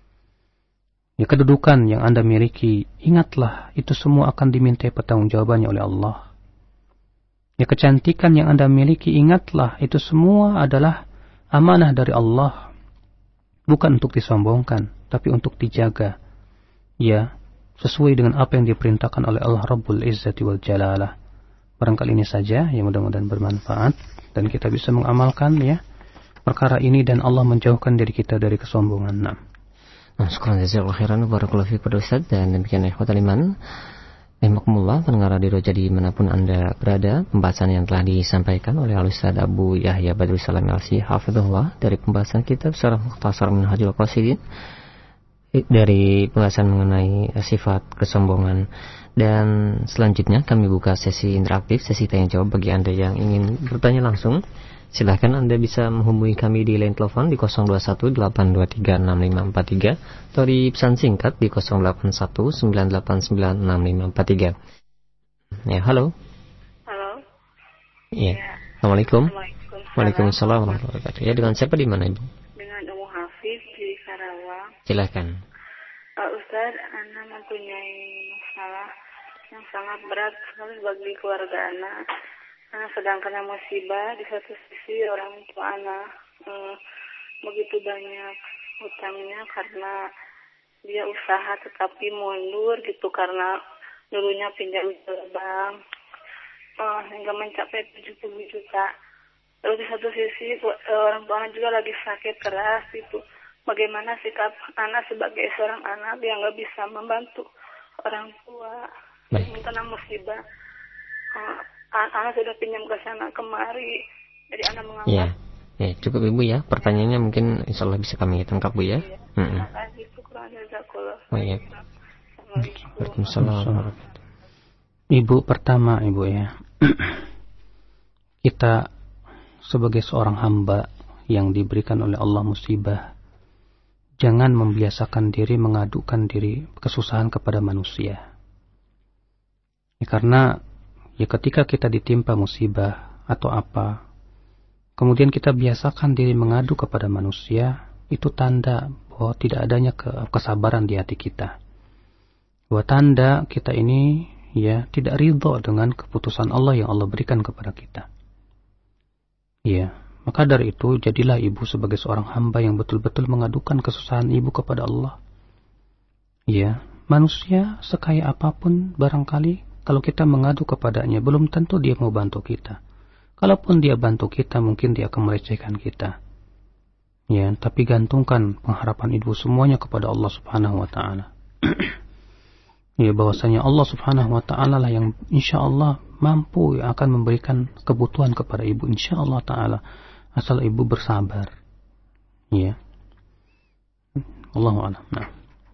Ya, kedudukan yang Anda miliki, ingatlah itu semua akan dimintai pertanggungjawabannya oleh Allah. Ya, kecantikan yang Anda miliki, ingatlah itu semua adalah amanah dari Allah. Bukan untuk disombongkan, tapi untuk dijaga. Ya, sesuai dengan apa yang diperintahkan oleh Allah Rabbul Izzati wal Jalalah. Barangkali ini saja yang mudah-mudahan bermanfaat dan kita bisa mengamalkan ya perkara ini dan Allah menjauhkan diri kita dari kesombongan. Nah. Nah, syukur jazakallahu khairan barakallahu fiik kepada Ustaz, dan demikian ikhwatal iman. Rahimakumullah, pendengar radio jadi manapun Anda berada, pembahasan yang telah disampaikan oleh Al-Ustaz Abu Yahya Badrul Salam L C hafizahullah dari pembahasan kitab Syarah Mukhtasar Minhajul Qasidin, dari pembahasan mengenai sifat kesombongan. Dan selanjutnya kami buka sesi interaktif, sesi tanya jawab bagi Anda yang ingin bertanya langsung. Silahkan Anda bisa menghubungi kami di line telepon di nol dua satu delapan dua tiga enam lima empat tiga atau di pesan singkat di nol delapan satu sembilan delapan sembilan enam lima empat tiga. Ya, halo. Halo. Iya. Ya. Assalamualaikum. Assalamualaikum. Waalaikumsalam warahmatullahi wabarakatuh. Ya, dengan siapa di mana Ibu? Dengan Umu Hafiz di Karawang. Silahkan. Pak Ustaz, Ana mempunyai masalah yang sangat berat sekali bagi keluarga Ana. Karena sedang kena musibah, di satu sisi orang tua anak eh, begitu banyak hutangnya karena dia usaha tetapi mundur gitu karena dulunya pinjam ke bank eh, hingga mencapai tujuh puluh juta. Lalu di satu sisi eh, orang tua anak juga lagi sakit keras gitu. Bagaimana sikap anak sebagai seorang anak yang nggak bisa membantu orang tua yang kena musibah? Eh, anak sudah pinjam ke sana kemari, jadi anak menganggap. Ya, ya cukup Ibu ya. Pertanyaannya mungkin insya Allah bisa kami tangkap Bu ya. Iya. Terima kasih. Jazakallah. Baik. Assalamualaikum. Ibu, pertama Ibu ya, kita sebagai seorang hamba yang diberikan oleh Allah musibah, jangan membiasakan diri mengadukan diri kesusahan kepada manusia. Ya, karena ya ketika kita ditimpa musibah atau apa, kemudian kita biasakan diri mengadu kepada manusia, itu tanda bahwa tidak adanya kesabaran di hati kita. Bahwa tanda kita ini ya tidak ridho dengan keputusan Allah yang Allah berikan kepada kita. Ya, maka dari itu jadilah ibu sebagai seorang hamba yang betul-betul mengadukan kesusahan ibu kepada Allah. Ya, manusia sekaya apapun barangkali kalau kita mengadu kepadanya belum tentu dia mau bantu kita. Kalaupun dia bantu kita mungkin dia akan melecehkan kita. Ya, tapi gantungkan pengharapan ibu semuanya kepada Allah Subhanahu wa taala. Ya, bahwasanya Allah Subhanahu wa taala lah yang insyaallah mampu yang akan memberikan kebutuhan kepada ibu insyaallah taala asal ibu bersabar. Ya. Allahu a'lam. Nah.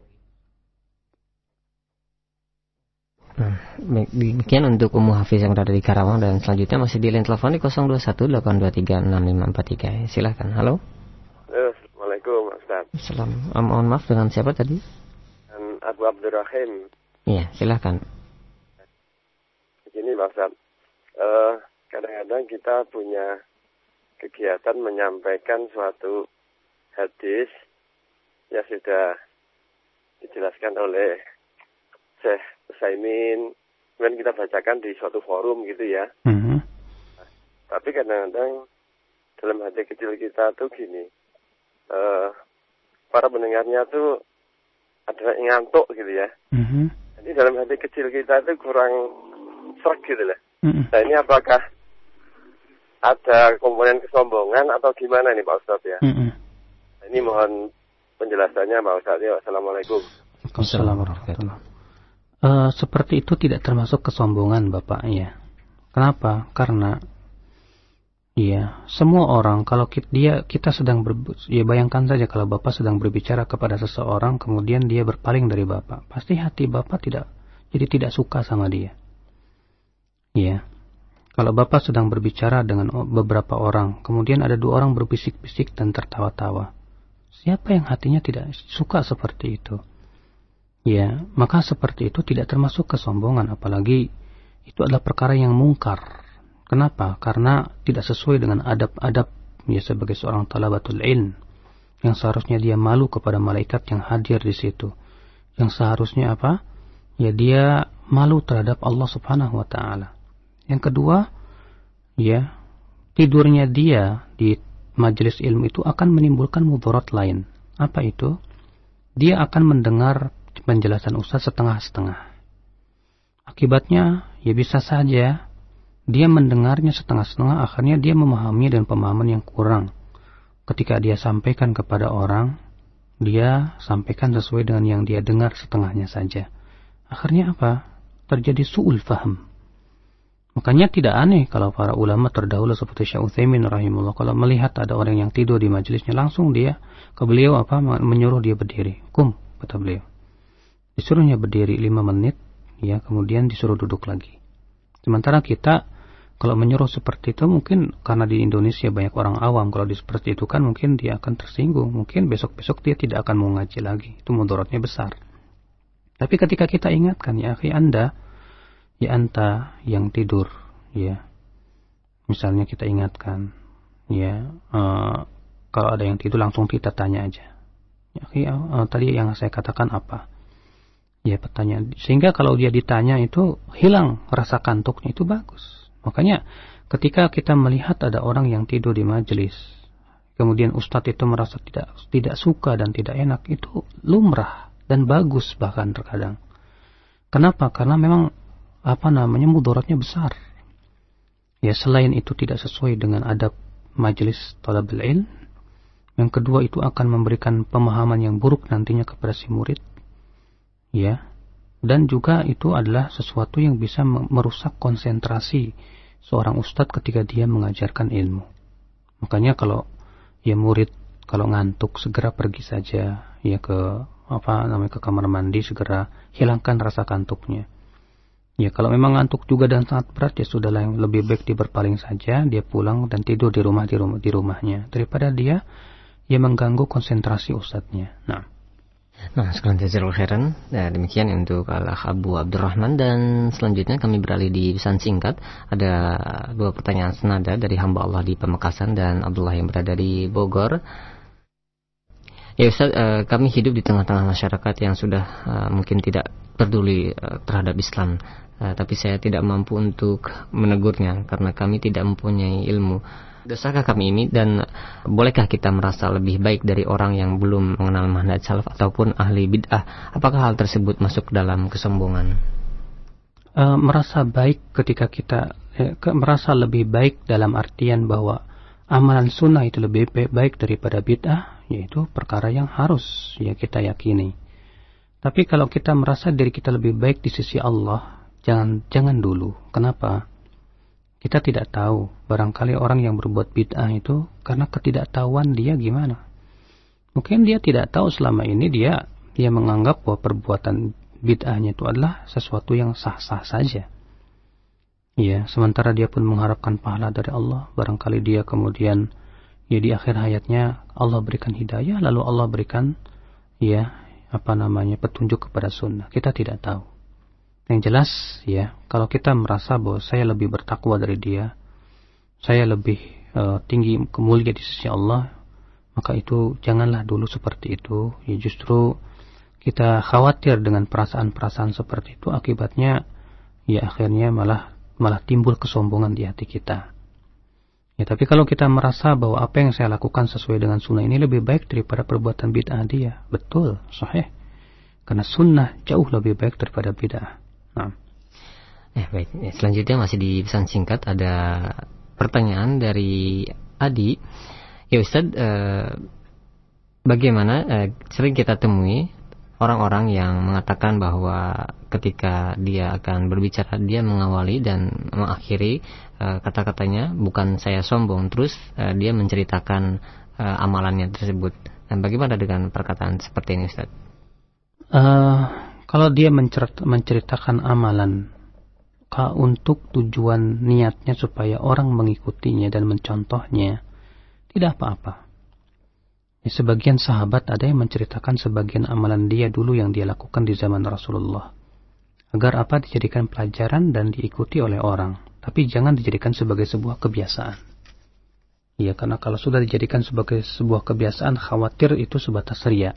Nah, demikian untuk Ummu Hafiz yang berada di Karawang, dan selanjutnya masih di line telepon di nol dua satu delapan dua tiga enam lima empat tiga. Silakan. Halo. Assalamualaikum Ustaz. Assalamualaikum. Um, mohon maaf, dengan siapa tadi? Abu Abdurrahim. Iya, silakan. Begini Pak Ustaz, uh, kadang-kadang kita punya kegiatan menyampaikan suatu hadis yang sudah dijelaskan oleh Syekh Utsaimin, kemudian kita bacakan di suatu forum gitu ya. Mm-hmm. Nah, tapi kadang-kadang dalam hati kecil kita tuh gini, uh, para pendengarnya tuh adalah ngantuk gitu ya. Mm-hmm. Jadi dalam hati kecil kita itu kurang serak gitu lah. Mm-hmm. Nah ini apakah ada komponen kesombongan atau gimana nih Pak Ustadz ya? Mm-hmm. Nah, ini mohon penjelasannya Pak Ustadz ya. Assalamualaikum. Assalamualaikum. Uh, seperti itu tidak termasuk kesombongan Bapak ya. Kenapa? Karena iya, semua orang kalau kita, dia kita sedang ber, ya bayangkan saja kalau Bapak sedang berbicara kepada seseorang kemudian dia berpaling dari Bapak, pasti hati Bapak tidak jadi tidak suka sama dia. Iya. Kalau Bapak sedang berbicara dengan beberapa orang, kemudian ada dua orang berbisik-bisik dan tertawa-tawa. Siapa yang hatinya tidak suka seperti itu? Ya, maka seperti itu tidak termasuk kesombongan, apalagi itu adalah perkara yang mungkar. Kenapa? Karena tidak sesuai dengan adab-adab ya sebagai seorang talabatul ilm, yang seharusnya dia malu kepada malaikat yang hadir di situ. Yang seharusnya apa? Ya dia malu terhadap Allah Subhanahu wa taala. Yang kedua, ya tidurnya dia di majelis ilmu itu akan menimbulkan mudarat lain. Apa itu? Dia akan mendengar penjelasan ustaz setengah-setengah. Akibatnya ya bisa saja dia mendengarnya setengah-setengah, akhirnya dia memahami dan pemahaman yang kurang. Ketika dia sampaikan kepada orang, dia sampaikan sesuai dengan yang dia dengar setengahnya saja. Akhirnya apa? Terjadi su'ul faham. Makanya tidak aneh kalau para ulama terdahulu seperti Syekh Utsaimin rahimahullah, kalau melihat ada orang yang tidur di majelisnya, langsung dia ke beliau apa menyuruh dia berdiri. Kum, kata beliau. Disuruhnya berdiri lima menit, ya kemudian disuruh duduk lagi. Sementara kita kalau menyuruh seperti itu mungkin karena di Indonesia banyak orang awam, kalau di seperti itu kan mungkin dia akan tersinggung, mungkin besok-besok dia tidak akan mau ngaji lagi, itu mudaratnya besar. Tapi ketika kita ingatkan, ya akhi anda, ya anta yang tidur, ya misalnya kita ingatkan, ya uh, kalau ada yang tidur langsung kita tanya aja, ya akhi uh, tadi yang saya katakan apa? Ya pertanyaan, sehingga kalau dia ditanya itu hilang rasa kantuknya, itu bagus. Makanya ketika kita melihat ada orang yang tidur di majelis, kemudian ustadz itu merasa tidak tidak suka dan tidak enak, itu lumrah dan bagus bahkan terkadang. Kenapa? Karena memang apa namanya mudaratnya besar. Ya selain itu tidak sesuai dengan adab majelis talabul ilm. Yang kedua itu akan memberikan pemahaman yang buruk nantinya kepada si murid. Ya, dan juga itu adalah sesuatu yang bisa merusak konsentrasi seorang ustadz ketika dia mengajarkan ilmu. Makanya kalau ya murid kalau ngantuk segera pergi saja ya ke apa namanya ke kamar mandi, segera hilangkan rasa kantuknya. Ya kalau memang ngantuk juga dan sangat berat, ya sudahlah, yang lebih baik dia berpaling saja, dia pulang dan tidur di rumah di rumah di rumahnya daripada dia ya mengganggu konsentrasi ustadznya. Nah. Nah, sekarang jazakallahu khairan. Nah, demikian untuk Al-Akh Abu Abdurrahman, dan selanjutnya kami beralih di pesan singkat. Ada dua pertanyaan senada dari hamba Allah di Pamekasan dan Abdullah yang berada di Bogor. Ya Ustaz, eh, kami hidup di tengah-tengah masyarakat yang sudah eh, mungkin tidak peduli eh, terhadap Islam, eh, tapi saya tidak mampu untuk menegurnya karena kami tidak mempunyai ilmu. Dosakah kami ini, dan bolehkah kita merasa lebih baik dari orang yang belum mengenal manhaj salaf ataupun ahli bid'ah? Apakah hal tersebut masuk dalam kesombongan? Uh, merasa baik ketika kita eh, ke, merasa lebih baik dalam artian bahwa amalan sunnah itu lebih baik daripada bid'ah, yaitu perkara yang harus ya kita yakini. Tapi kalau kita merasa diri kita lebih baik di sisi Allah, jangan jangan dulu. Kenapa? Kita tidak tahu, barangkali orang yang berbuat bid'ah itu karena ketidaktahuan dia gimana. Mungkin dia tidak tahu selama ini dia dia menganggap bahwa perbuatan bid'ahnya itu adalah sesuatu yang sah-sah saja. Ya, sementara dia pun mengharapkan pahala dari Allah. Barangkali dia kemudian ya di akhir hayatnya Allah berikan hidayah, lalu Allah berikan ya apa namanya petunjuk kepada sunnah. Kita tidak tahu. Yang jelas ya, kalau kita merasa bahwa saya lebih bertakwa dari dia, saya lebih uh, tinggi kemuliaan di sisi Allah, maka itu janganlah dulu seperti itu. Ya justru kita khawatir dengan perasaan-perasaan seperti itu, akibatnya ya akhirnya malah malah timbul kesombongan di hati kita. Ya tapi kalau kita merasa bahwa apa yang saya lakukan sesuai dengan sunnah ini lebih baik daripada perbuatan bid'ah dia, betul, sahih. Karena sunnah jauh lebih baik daripada bid'ah. Nah. Eh, baik. Selanjutnya masih di pesan singkat ada pertanyaan dari Adi. Ya Ustaz, eh, bagaimana eh, sering kita temui orang-orang yang mengatakan bahwa ketika dia akan berbicara, dia mengawali dan mengakhiri eh, kata-katanya bukan saya sombong, terus eh, dia menceritakan eh, amalannya tersebut. Dan bagaimana dengan perkataan seperti ini Ustaz? Uh... Kalau dia menceritakan amalan untuk tujuan niatnya supaya orang mengikutinya dan mencontohnya, tidak apa-apa. Ya, sebagian sahabat ada yang menceritakan sebagian amalan dia dulu yang dia lakukan di zaman Rasulullah, agar apa dijadikan pelajaran dan diikuti oleh orang, tapi jangan dijadikan sebagai sebuah kebiasaan. Ya, karena kalau sudah dijadikan sebagai sebuah kebiasaan, khawatir itu sebatas riya.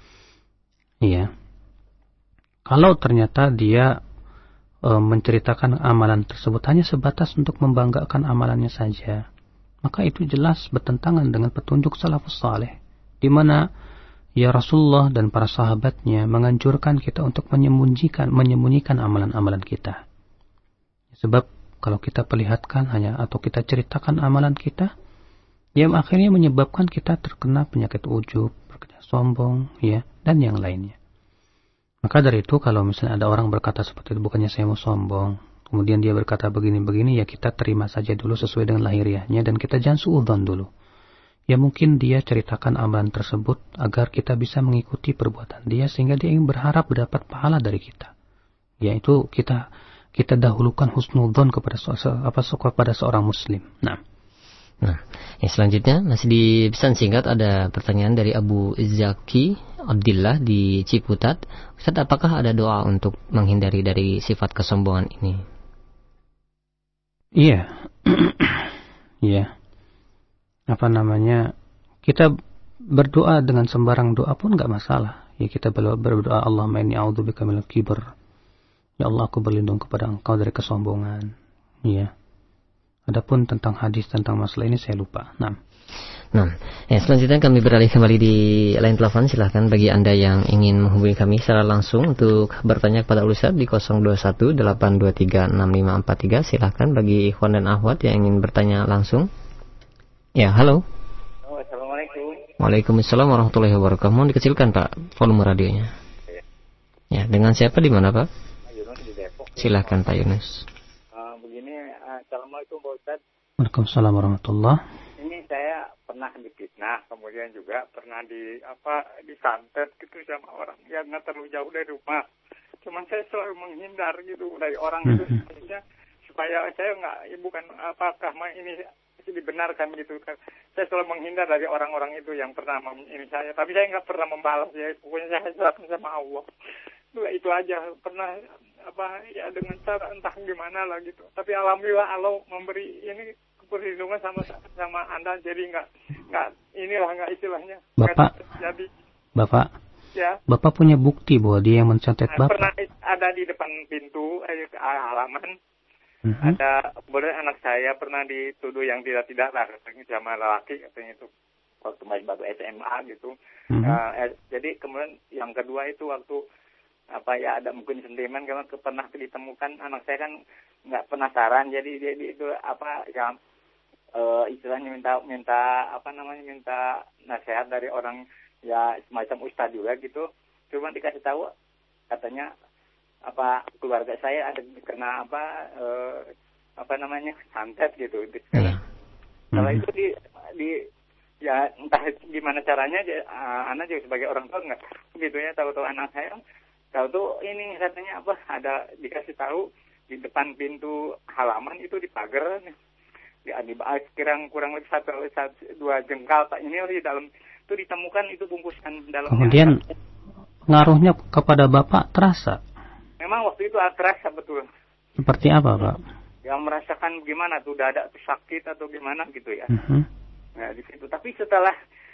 Iya. Kalau ternyata dia e, menceritakan amalan tersebut hanya sebatas untuk membanggakan amalannya saja, maka itu jelas bertentangan dengan petunjuk salafus saleh, di mana ya Rasulullah dan para sahabatnya menganjurkan kita untuk menyembunyikan menyembunyikan amalan-amalan kita. Sebab kalau kita perlihatkan hanya atau kita ceritakan amalan kita, yang akhirnya menyebabkan kita terkena penyakit ujub, penyakit sombong, ya, dan yang lainnya. Maka dari itu kalau misalnya ada orang berkata seperti itu, bukannya saya mau sombong, kemudian dia berkata begini-begini, ya kita terima saja dulu sesuai dengan lahiriahnya dan kita jangan suudzon dulu. Ya mungkin dia ceritakan amalan tersebut agar kita bisa mengikuti perbuatan dia sehingga dia ingin berharap mendapat pahala dari kita. Yaitu kita kita dahulukan husnudzon kepada apa kepada seorang muslim. Nah. Nah, yang selanjutnya masih di pesan singkat ada pertanyaan dari Abu Zaki Abdillah di Ciputat. Ustaz, apakah ada doa untuk menghindari dari sifat kesombongan ini? Iya. Iya. Apa namanya? Kita berdoa dengan sembarang doa pun enggak masalah. Ya kita berdoa Allahumma inni a'udzubika minal kibr. Ya Allah, aku berlindung kepada Engkau dari kesombongan. Iya. Adapun tentang hadis tentang masalah ini saya lupa. Nah. Nah, ya, selanjutnya kami beralih kembali di line telepon. Silahkan bagi Anda yang ingin menghubungi kami secara langsung untuk bertanya kepada Ustaz di nol dua satu delapan dua tiga enam lima empat tiga. Silahkan bagi ikhwan dan akhwat yang ingin bertanya langsung. Ya, halo. Assalamualaikum. Waalaikumsalam warahmatullahi wabarakatuh. Mohon dikecilkan Pak volume radionya. Ya, dengan siapa di mana Pak? Pak Yunus di Depok. Silahkan Pak Yunus. Uh, begini, uh, Assalamualaikum Pak Ustaz. Waalaikumsalam warahmatullahi. Ini saya pernah difitnah, kemudian juga pernah di apa disantet gitu sama orang yang nggak terlalu jauh dari rumah. Cuman saya selalu menghindar gitu dari orang itu sehingga supaya saya nggak, ya bukan apakah ini dibenarkan gitu kan. Saya selalu menghindar dari orang-orang itu yang pernah ini saya, tapi saya nggak pernah membalas ya. Pokoknya saya serahkan sama Allah. Itu, itu aja pernah apa ya dengan cara entah gimana lah gitu. Tapi alhamdulillah Allah memberi ini perlindungan sama sama Anda, jadi nggak nggak inilah nggak istilahnya. Bapak, jadi Bapak, ya. Bapak punya bukti bahwa dia yang mencontet Nah, Bapak? pernah ada di depan pintu eh, halaman. Mm-hmm. Ada boleh anak saya pernah dituduh yang tidak tidak lah katanya sama lelaki katanya itu waktu masih baru S M A gitu. Mm-hmm. Uh, eh, jadi kemudian yang kedua itu waktu apa ya ada mungkin sentimen karena pernah ditemukan anak saya kan nggak penasaran, jadi dia, dia itu apa yang uh, istilahnya minta minta apa namanya minta nasihat dari orang ya semacam ustadz juga gitu. Cuma dikasih tahu katanya apa keluarga saya ada kena apa uh, apa namanya santet gitu. Yeah. Kalau Mm-hmm. itu di di ya entah gimana caranya dia, uh, anak juga sebagai orang tua nggak gitu ya, tahu-tahu anak saya tahu tuh ini katanya apa ada dikasih tahu di depan pintu halaman itu di pagar nih di, di kurang kurang lebih satu, satu dua jengkal pak ini di dalam itu ditemukan itu bungkusan dalamnya. Kemudian pengaruhnya kepada Bapak terasa? Memang waktu itu terasa betul. Seperti apa, Pak? Yang merasakan gimana tuh dada sakit atau gimana gitu ya. Uh-huh. Nah di situ. Tapi setelah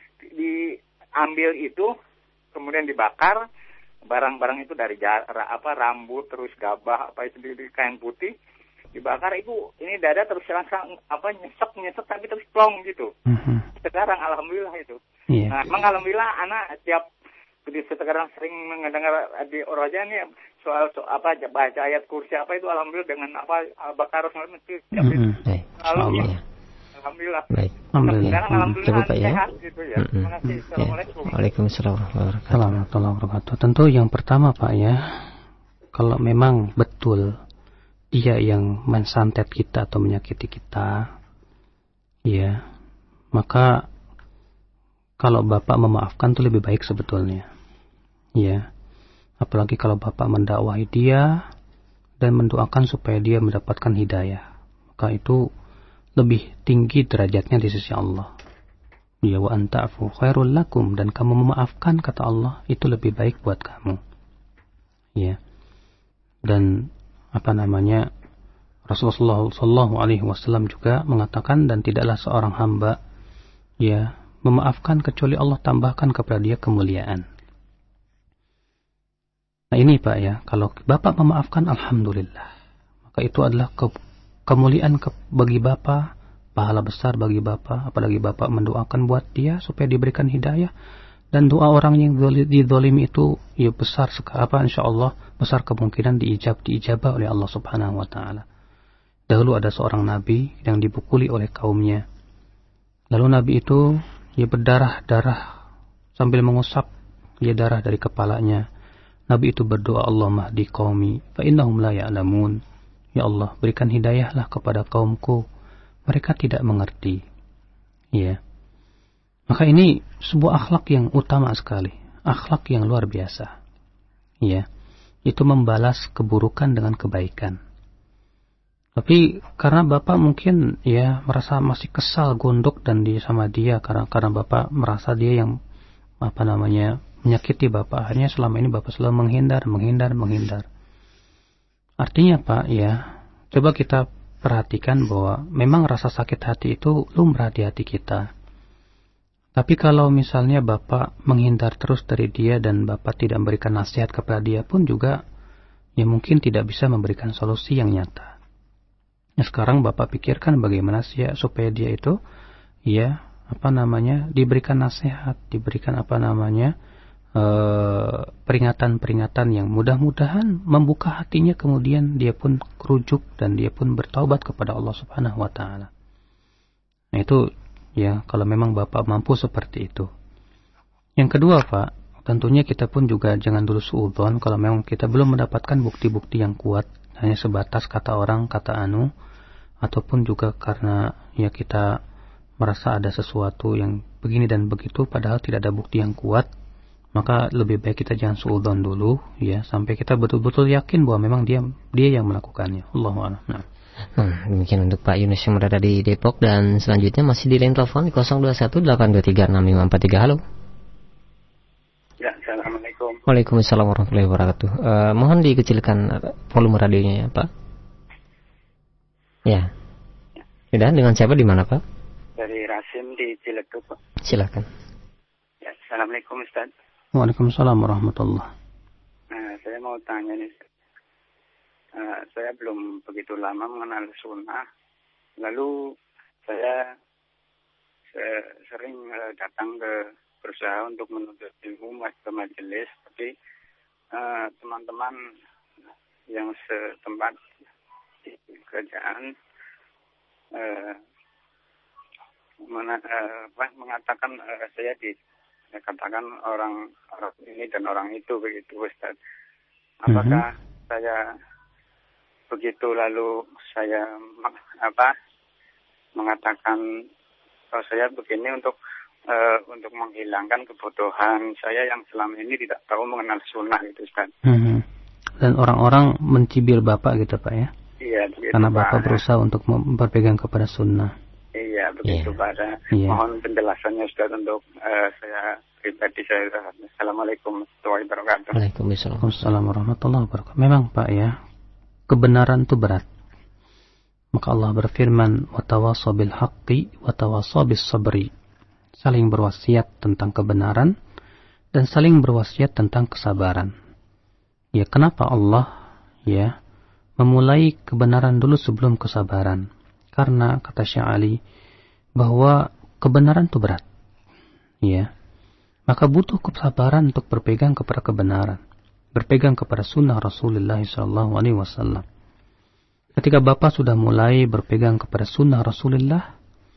diambil itu, kemudian dibakar, barang-barang itu dari jar, apa rambut terus gabah apa itu di kain putih dibakar itu ini dada terus langsung apa nyesek nyesek tapi terus plong gitu. Uh-huh. Sekarang alhamdulillah itu. Yeah. Nah memang alhamdulillah anak tiap sekarang sering mendengar di Oroja nih soal, soal apa baca ayat kursi apa itu alhamdulillah dengan apa bakar itu lalu ya alhamdulillah. Baik. Alhamdulillah. Sekarang alhamdulillah Pak, sehat ya. gitu ya. Terima kasih. Assalamualaikum. Waalaikumsalam warahmatullahi wabarakatuh. Tentu yang pertama Pak ya, kalau memang betul dia yang mensantet kita atau menyakiti kita, ya, maka kalau Bapak memaafkan itu lebih baik sebetulnya. Ya. Apalagi kalau Bapak mendakwahi dia dan mendoakan supaya dia mendapatkan hidayah. Maka itu lebih tinggi derajatnya di sisi Allah. Ya wa anta'fu khairul lakum, dan kamu memaafkan kata Allah itu lebih baik buat kamu. Ya. Dan apa namanya? Rasulullah sallallahu alaihi wasallam juga mengatakan, dan tidaklah seorang hamba ya memaafkan kecuali Allah tambahkan kepada dia kemuliaan. Nah ini Pak ya, kalau Bapak memaafkan alhamdulillah, maka itu adalah ke, kemuliaan ke, bagi Bapak, pahala besar bagi Bapak, apalagi Bapak mendoakan buat dia supaya diberikan hidayah, dan doa orang yang dizalimi itu ya besar sekali, apa insyaallah besar kemungkinan diijab diijabah oleh Allah Subhanahu wa taala. Dahulu ada seorang nabi yang dipukuli oleh kaumnya. Lalu nabi itu ya berdarah-darah sambil mengusap ya darah dari kepalanya. Nabi itu berdoa, Allahumma hdi qaumi fa innahum la ya'lamun. Ya Allah, berikan hidayahlah kepada kaumku, mereka tidak mengerti. Ya. Maka ini sebuah akhlak yang utama sekali, akhlak yang luar biasa. Ya. Itu membalas keburukan dengan kebaikan. Tapi karena Bapak mungkin ya merasa masih kesal, gondok dan dia sama dia karena karena Bapak merasa dia yang apa namanya menyakiti Bapak, akhirnya selama ini Bapak selalu menghindar, menghindar, menghindar. Artinya Pak ya, coba kita perhatikan bahwa memang rasa sakit hati itu lumrah di hati kita. Tapi kalau misalnya Bapak menghindar terus dari dia dan Bapak tidak memberikan nasihat kepada dia pun juga ya mungkin tidak bisa memberikan solusi yang nyata. Nah, sekarang Bapak pikirkan bagaimana sih ya supaya dia itu ya apa namanya diberikan nasihat, diberikan apa namanya Uh, peringatan-peringatan yang mudah-mudahan membuka hatinya, kemudian dia pun rujuk dan dia pun bertaubat kepada Allah Subhanahu wa taala. Nah itu ya kalau memang Bapak mampu seperti itu. Yang kedua Pak, tentunya kita pun juga jangan dulu suudzon kalau memang kita belum mendapatkan bukti-bukti yang kuat, hanya sebatas kata orang, kata anu, ataupun juga karena ya kita merasa ada sesuatu yang begini dan begitu padahal tidak ada bukti yang kuat, maka lebih baik kita jangan suudzon dulu ya sampai kita betul-betul yakin bahwa memang dia dia yang melakukannya. Allahu a'lam. Nah. Hmm, demikian untuk Pak Yunus yang berada di Depok, dan selanjutnya masih di line telepon di nol dua satu delapan dua tiga enam lima empat tiga. Halo. Ya, assalamualaikum. Waalaikumsalam warahmatullahi wabarakatuh. Uh, mohon dikecilkan volume radionya ya Pak. Ya. Sudah, dengan siapa di mana Pak? Dari Rasim di Ciledug, Pak. Silakan. Ya, assalamualaikum Ustaz. Waalaikumsalam warahmatullahi. Nah, saya mau tanya nih. Uh, saya belum begitu lama mengenal sunnah. Lalu saya, saya sering uh, datang ke berusaha untuk menuntut ilmu ke majelis, tapi uh, teman-teman yang setempat di kerjaan uh, mena, uh, mengatakan uh, saya dikatakan orang orang ini dan orang itu begitu, Ustaz. Apakah mm-hmm. saya begitu lalu saya apa mengatakan oh, saya begini untuk uh, untuk menghilangkan kebodohan saya yang selama ini tidak tahu mengenal sunnah itu, Ustaz. Hmm. Dan orang-orang mencibir Bapak gitu Pak ya? Iya, begitu. Karena Bapak Pak. berusaha untuk berpegang kepada sunnah. Iya, begitu yeah. Pak. Yeah. Mohon penjelasannya Ustaz untuk uh, saya pribadi saya. Assalamualaikum warahmatullahi wabarakatuh. Waalaikumsalam warahmatullahi wabarakatuh. Memang Pak ya, kebenaran itu berat. Maka Allah berfirman, "Watawassaw bil haqqi watawassaw bis sabri." Saling berwasiat tentang kebenaran dan saling berwasiat tentang kesabaran. Ya, kenapa Allah ya memulai kebenaran dulu sebelum kesabaran? Karena kata Syekh Ali bahwa kebenaran itu berat. Ya. Maka butuh kesabaran untuk berpegang kepada kebenaran, berpegang kepada sunnah Rasulullah shallallahu alaihi wasallam. Ketika Bapak sudah mulai berpegang kepada sunnah Rasulullah,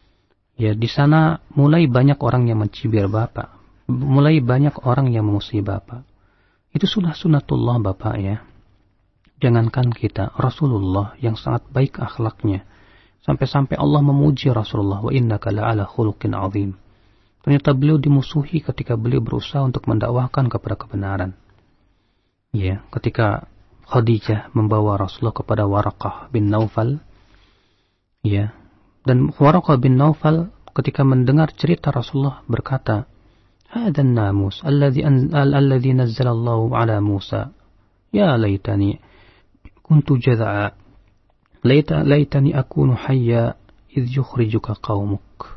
ya di sana mulai banyak orang yang mencibir Bapak, mulai banyak orang yang memusuhi Bapak. Itu sudah sunnatullah Bapak ya. Jangankan kita, Rasulullah yang sangat baik akhlaknya, sampai-sampai Allah memuji Rasulullah, wa innaka la'ala khuluqin azim. Ternyata beliau dimusuhi ketika beliau berusaha untuk mendakwahkan kepada kebenaran. Ya, ketika Khadijah membawa Rasulullah kepada Waraqah bin Naufal, ya, dan Waraqah bin Naufal ketika mendengar cerita Rasulullah berkata, "Hadan namus alladhi alladhi nazzalallahu ala Musa. Ya laitani kuntu jad'a. Laita laitani akunu hayya idh yukhrijuka qaumuk."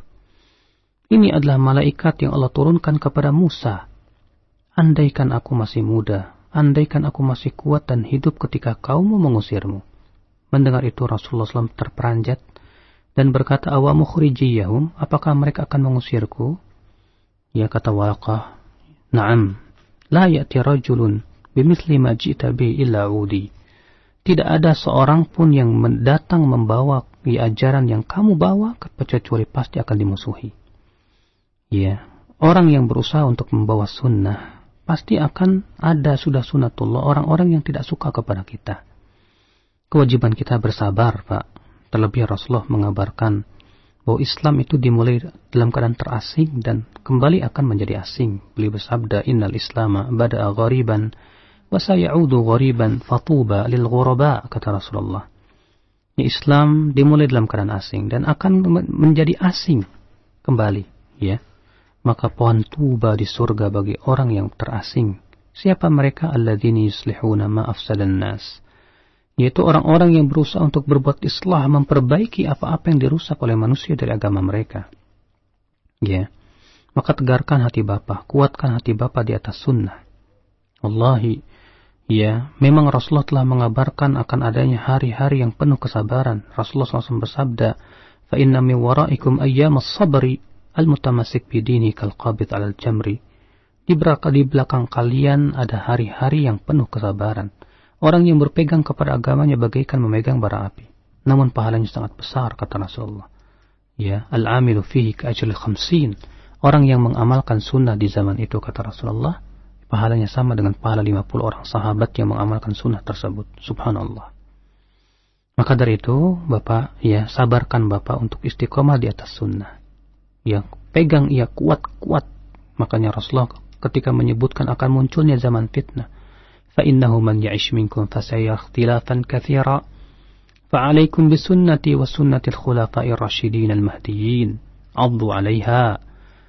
Ini adalah malaikat yang Allah turunkan kepada Musa. Andaikan aku masih muda, andaikan aku masih kuat dan hidup ketika kaummu mengusirmu. Mendengar itu Rasulullah shallallahu alaihi wasallam terperanjat dan berkata, "Awamu khurijiyahum, apakah mereka akan mengusirku?" Ya, kata Waraqah, "Na'am, la ya'ti rajulun bimithli ma ji'ta bi illa udi." Tidak ada seorang pun yang datang membawa ajaran yang kamu bawa kecuali pasti akan dimusuhi. Ya, orang yang berusaha untuk membawa sunnah pasti akan ada sudah sunnatullah orang-orang yang tidak suka kepada kita. Kewajiban kita bersabar, Pak. Terlebih Rasulullah mengabarkan bahwa Islam itu dimulai dalam keadaan terasing dan kembali akan menjadi asing. Beliau bersabda, "Innal Islama bada'a ghariban wa sayaudu ghariban fatuba lil ghuraba," kata Rasulullah. Ya, Islam dimulai dalam keadaan asing dan akan menjadi asing kembali, ya. Maka pohon tuba di surga bagi orang yang terasing. Siapa mereka? Alladzina yuslihuna ma afsadan nas. Yaitu orang-orang yang berusaha untuk berbuat islah, memperbaiki apa-apa yang dirusak oleh manusia dari agama mereka. Ya. Maka tegarkan hati Bapak, kuatkan hati Bapak di atas sunnah. Wallahi, ya, memang Rasulullah telah mengabarkan akan adanya hari-hari yang penuh kesabaran. Rasulullah shallallahu alaihi wasallam bersabda, "Fa inna min waraikum ayyamas sabri al-mutamasik bidini kal-qabid alal jamri." Di belakang kalian ada hari-hari yang penuh kesabaran. Orang yang berpegang kepada agamanya bagaikan memegang bara api. Namun pahalanya sangat besar, kata Rasulullah. Ya, al-amilu fihi ka'ajril khamsin. Orang yang mengamalkan sunnah di zaman itu, kata Rasulullah, pahalanya sama dengan pahala lima puluh orang sahabat yang mengamalkan sunnah tersebut. Subhanallah. Maka dari itu, Bapak, ya, sabarkan Bapak untuk istiqomah di atas sunnah. Ya, pegang ia kuat-kuat. Makanya Rasulullah ketika menyebutkan akan munculnya zaman fitnah, fa innahu man ya'ish minkum fasayara ikhtilafan katsira fa 'alaikum bisunnati wa sunnati al-khulafa'ir rasyidin al-mahdiyyin 'addu 'alaiha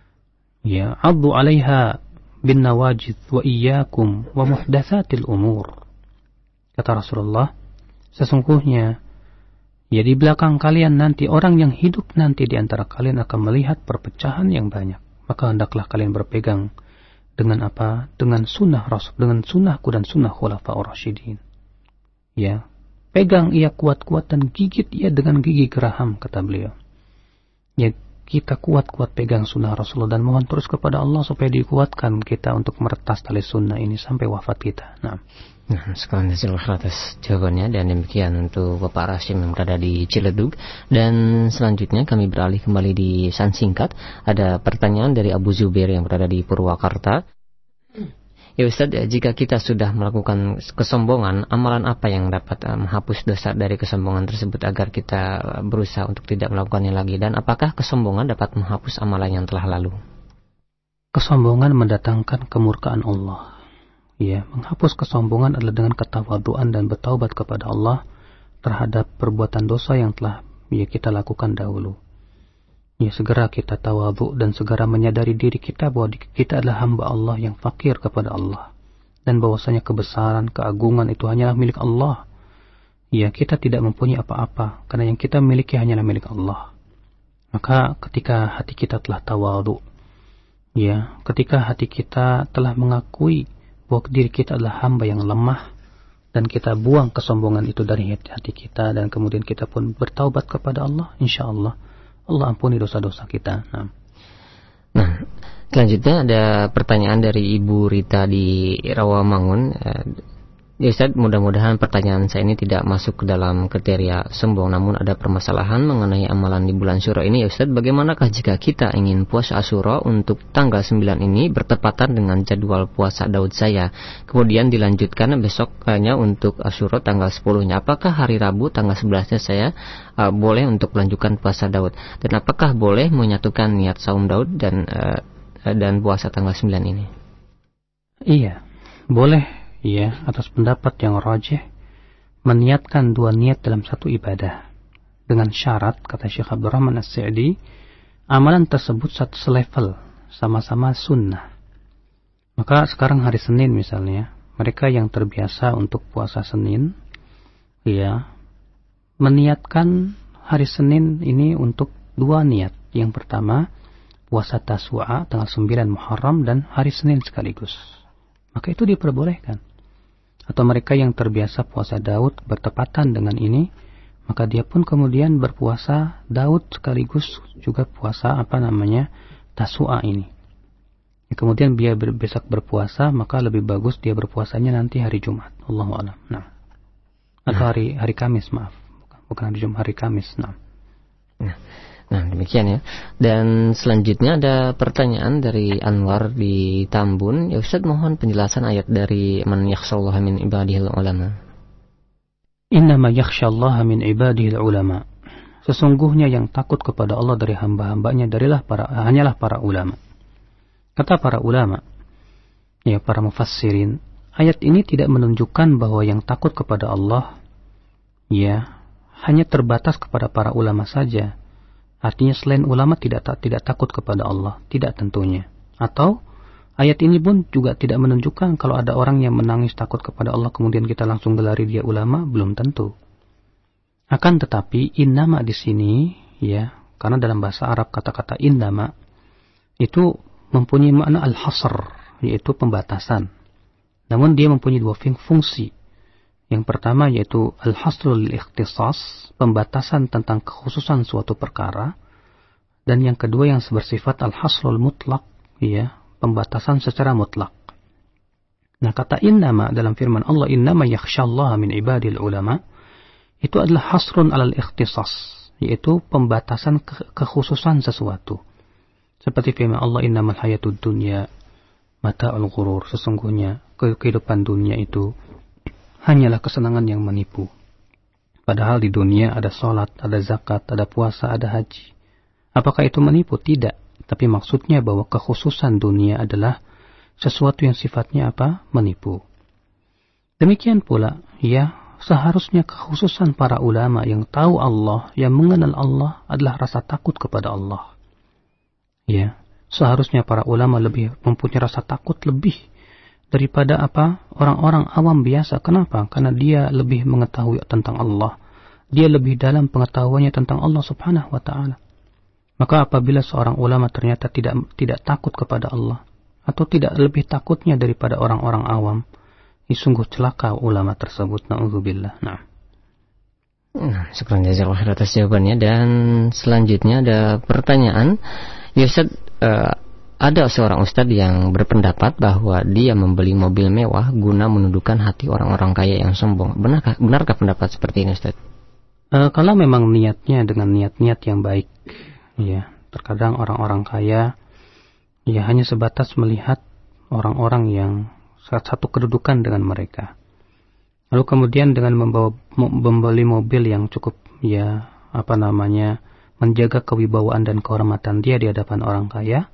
ya 'addu 'alaiha bin nawajidh wa iyyakum wa muhdatsatil umur. Kata Rasulullah, sesungguhnya ya di belakang kalian nanti orang yang hidup nanti di antara kalian akan melihat perpecahan yang banyak. Maka hendaklah kalian berpegang dengan apa? Dengan sunnah Rasul, dengan sunnahku dan sunnah khulafa'ur rasyidin. Ya, pegang ia kuat-kuat dan gigit ia dengan gigi geraham, kata beliau. Ya, kita kuat-kuat pegang sunnah Rasulullah dan mohon terus kepada Allah supaya dikuatkan kita untuk meretas tali sunnah ini sampai wafat kita. Nah. Nah, sekarang jazakallahu atas jawabannya, dan demikian untuk Bapak Rasim yang berada di Ciledug. Dan selanjutnya kami beralih kembali di pesan singkat. Ada pertanyaan dari Abu Zubair yang berada di Purwakarta. Ya Ustaz, jika kita sudah melakukan kesombongan, amalan apa yang dapat menghapus dosa dari kesombongan tersebut agar kita berusaha untuk tidak melakukannya lagi? Dan apakah kesombongan dapat menghapus amalan yang telah lalu? Kesombongan mendatangkan kemurkaan Allah. Ya, menghapus kesombongan adalah dengan ketawaduan dan bertaubat kepada Allah terhadap perbuatan dosa yang telah ya, kita lakukan dahulu. Ya, segera kita tawadhu dan segera menyadari diri kita bahwa kita adalah hamba Allah yang fakir kepada Allah. Dan bahwasanya kebesaran, keagungan itu hanyalah milik Allah. Ya, kita tidak mempunyai apa-apa, karena yang kita miliki hanyalah milik Allah. Maka ketika hati kita telah tawadhu, ya, ketika hati kita telah mengakui bahwa diri kita adalah hamba yang lemah, dan kita buang kesombongan itu dari hati kita, dan kemudian kita pun bertaubat kepada Allah, insya Allah Allah ampuni dosa-dosa kita. Nah, nah selanjutnya ada pertanyaan dari Ibu Rita di Rawamangun. Ya Ustaz, mudah-mudahan pertanyaan saya ini tidak masuk ke dalam kriteria sombong, namun ada permasalahan mengenai amalan di bulan Syuro ini. Ya Ustaz, bagaimanakah jika kita ingin puasa Asyura untuk tanggal sembilan ini bertepatan dengan jadwal puasa Daud saya, kemudian dilanjutkan besoknya untuk Asyura tanggal sepuluhnya? Apakah hari Rabu tanggal sebelasnya saya uh, boleh untuk melanjutkan puasa Daud? Dan apakah boleh menyatukan niat saum Daud dan uh, dan puasa tanggal sembilan ini? Iya, boleh. Ya, atas pendapat yang rajih, meniatkan dua niat dalam satu ibadah dengan syarat, kata Syekh Abdurrahman As-Sa'di, amalan tersebut satu selevel, sama-sama sunnah. Maka sekarang hari Senin misalnya, mereka yang terbiasa untuk puasa Senin, ya, meniatkan hari Senin ini untuk dua niat. Yang pertama, puasa Tasu'a tanggal sembilan Muharram dan hari Senin sekaligus. Maka itu diperbolehkan. Atau mereka yang terbiasa puasa Daud bertepatan dengan ini, maka dia pun kemudian berpuasa Daud sekaligus juga puasa apa namanya Tasu'a ini. Ya, kemudian dia besok berpuasa, maka lebih bagus dia berpuasanya nanti hari Jumat. Allahu a'lam. Nah. Atau hari hari Kamis, maaf. Bukan, bukan hari Jumat, hari Kamis. Nah. Nah. Nah, demikian ya. Dan selanjutnya ada pertanyaan dari Anwar di Tambun. Ya Ustaz, mohon penjelasan ayat dari man yakhshallaha min ibadihil ulama. Innama yakhshallaha min ibadihil ulama. Sesungguhnya yang takut kepada Allah dari hamba-hambanya darilah para hanyalah para ulama. Kata para ulama, ya para mufassirin, ayat ini tidak menunjukkan bahwa yang takut kepada Allah ya hanya terbatas kepada para ulama saja. Artinya selain ulama tidak tidak takut kepada Allah, tidak tentunya. Atau ayat ini pun juga tidak menunjukkan kalau ada orang yang menangis takut kepada Allah kemudian kita langsung gelari dia ulama, belum tentu. Akan tetapi innama di sini ya, karena dalam bahasa Arab kata-kata innama itu mempunyai makna al-hasr, yaitu pembatasan. Namun dia mempunyai dua fungsi. Yang pertama yaitu al-hasrul lil-ikhtisas, pembatasan tentang kekhususan suatu perkara, dan yang kedua yang bersifat al-hasrul mutlak, ya, pembatasan secara mutlak. Nah, kata innama dalam firman Allah, innama yakhshallaha min ibadil ulama, itu adalah hasrun alal ikhtisas, yaitu pembatasan ke- kekhususan sesuatu. Seperti firman Allah, innamal hayatud dunya mata'ul ghurur, sesungguhnya kehidupan dunia itu hanyalah kesenangan yang menipu. Padahal di dunia ada sholat, ada zakat, ada puasa, ada haji. Apakah itu menipu? Tidak. Tapi maksudnya bahwa kekhususan dunia adalah sesuatu yang sifatnya apa? Menipu. Demikian pula, ya, seharusnya kekhususan para ulama yang tahu Allah, yang mengenal Allah adalah rasa takut kepada Allah. Ya, seharusnya para ulama lebih mempunyai rasa takut lebih daripada apa? Orang-orang awam biasa. Kenapa? Karena dia lebih mengetahui tentang Allah. Dia lebih dalam pengetahuannya tentang Allah Subhanahu wa taala. Maka apabila seorang ulama ternyata tidak tidak takut kepada Allah atau tidak lebih takutnya daripada orang-orang awam, ini sungguh celaka ulama tersebut. Na'udzubillah. Nah. Nah, syukran jazakallahu khairan atas jawabannya. Dan selanjutnya ada pertanyaan. Ya Ustaz, uh, ada seorang ustadz yang berpendapat bahwa dia membeli mobil mewah guna menundukkan hati orang-orang kaya yang sombong. Benarkah, benarkah pendapat seperti ini, Ustaz? Uh, kalau memang niatnya dengan niat-niat yang baik, ya, terkadang orang-orang kaya ya hanya sebatas melihat orang-orang yang satu kedudukan dengan mereka. Lalu kemudian dengan membawa membeli mobil yang cukup ya apa namanya menjaga kewibawaan dan kehormatan dia di hadapan orang kaya,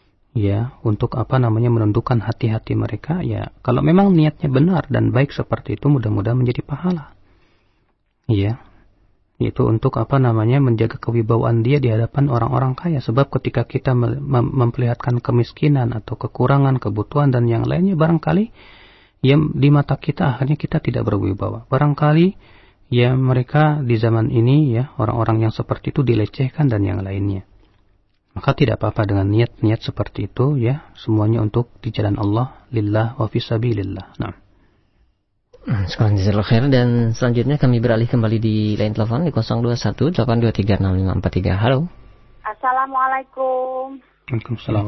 ya untuk apa namanya menundukkan hati-hati mereka, ya kalau memang niatnya benar dan baik seperti itu mudah-mudahan menjadi pahala. Ya. Itu untuk apa namanya menjaga kewibawaan dia di hadapan orang-orang kaya. Sebab ketika kita mem- memperlihatkan kemiskinan atau kekurangan, kebutuhan dan yang lainnya, barangkali ya di mata kita akhirnya kita tidak berwibawa. Barangkali ya mereka di zaman ini ya orang-orang yang seperti itu dilecehkan dan yang lainnya. Maka tidak apa-apa dengan niat-niat seperti itu ya, semuanya untuk di jalan Allah, lillah wa fisabilillah. Nah. Sekarang jazakallahu khairan. Dan selanjutnya kami beralih kembali di line telepon di nol dua satu delapan dua tiga enam lima empat tiga. Halo. Assalamualaikum. Waalaikumsalam.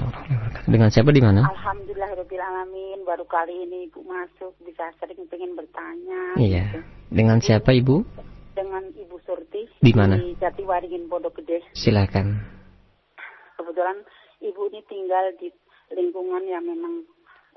Dengan siapa di mana? Alhamdulillahirabbil alamin. Baru kali ini Ibu masuk, bisa sering pengen bertanya. Iya. Gitu. Dengan siapa Ibu? Dengan Ibu Surti. Di mana? Di Jatiwaringin Pondok Gede. Silakan. Kebetulan Ibu ini tinggal di lingkungan yang memang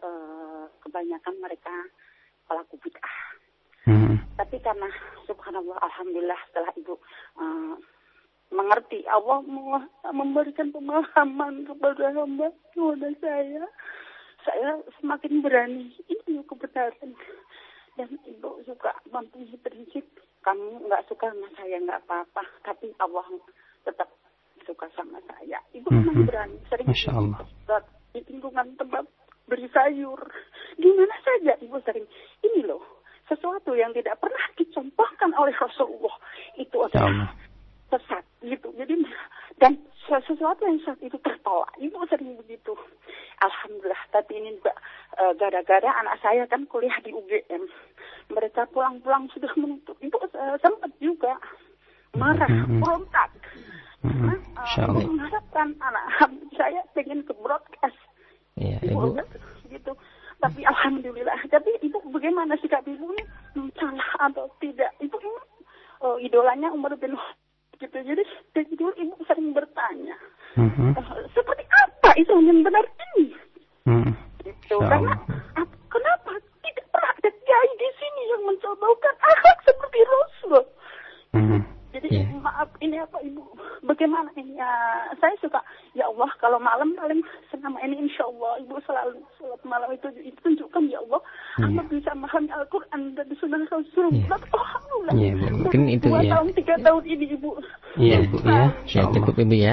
uh, kebanyakan mereka pelaku bid'ah. Hmm. Tapi karena subhanallah, alhamdulillah setelah Ibu uh, mengerti, Allah memberikan pemahaman kepada hamba kepada saya, saya semakin berani ini kebenaran. Dan Ibu suka mempunyai prinsip, kamu nggak suka sama saya nggak apa-apa, tapi Allah tetap suka sama saya. Ibu hmm. memang berani, sering Masya Allah. Di lingkungan tempat beri sayur, gimana saja Ibu sering, ini loh, sesuatu yang tidak pernah dicontohkan oleh Rasulullah, itu adalah sesat, gitu. Jadi, dan sesuatu yang sesat itu tertolak, Ibu sering begitu. Alhamdulillah, tapi ini juga uh, gara-gara anak saya kan kuliah di U G M, mereka pulang-pulang sudah menutup, Ibu uh, sempat juga marah, berontak. Mm-hmm. Nah, uh, mengharapkan anak saya pengen ke broadcast. Iya, Ibu, Ibu. Gitu. Tapi alhamdulillah. Tapi Ibu bagaimana sikap Ibu ini? Salah atau tidak? Ibu ini uh, idolanya Umar bin Khattab gitu. Jadi dari dulu Ibu sering bertanya, mm-hmm. uh, seperti apa itu yang benar ini? Mm-hmm. Gitu. Karena uh, kenapa tidak pernah ada kiai di sini yang mencontohkan akhlak seperti Rasul? Mm-hmm. Jadi yeah. maaf ini apa Ibu? Bagaimana ini? Ya, saya suka ya Allah kalau malam paling selama ini insya Allah Ibu selalu sholat malam itu itu tunjukkan ya Allah yeah. aku bisa memahami Al-Quran dan Sunnah Rasul. Yeah. Alhamdulillah. Yeah, mungkin itu dua ya. tahun tiga tahun ini Ibu. Iya yeah, Ibu ya. Ya cukup Ibu ya.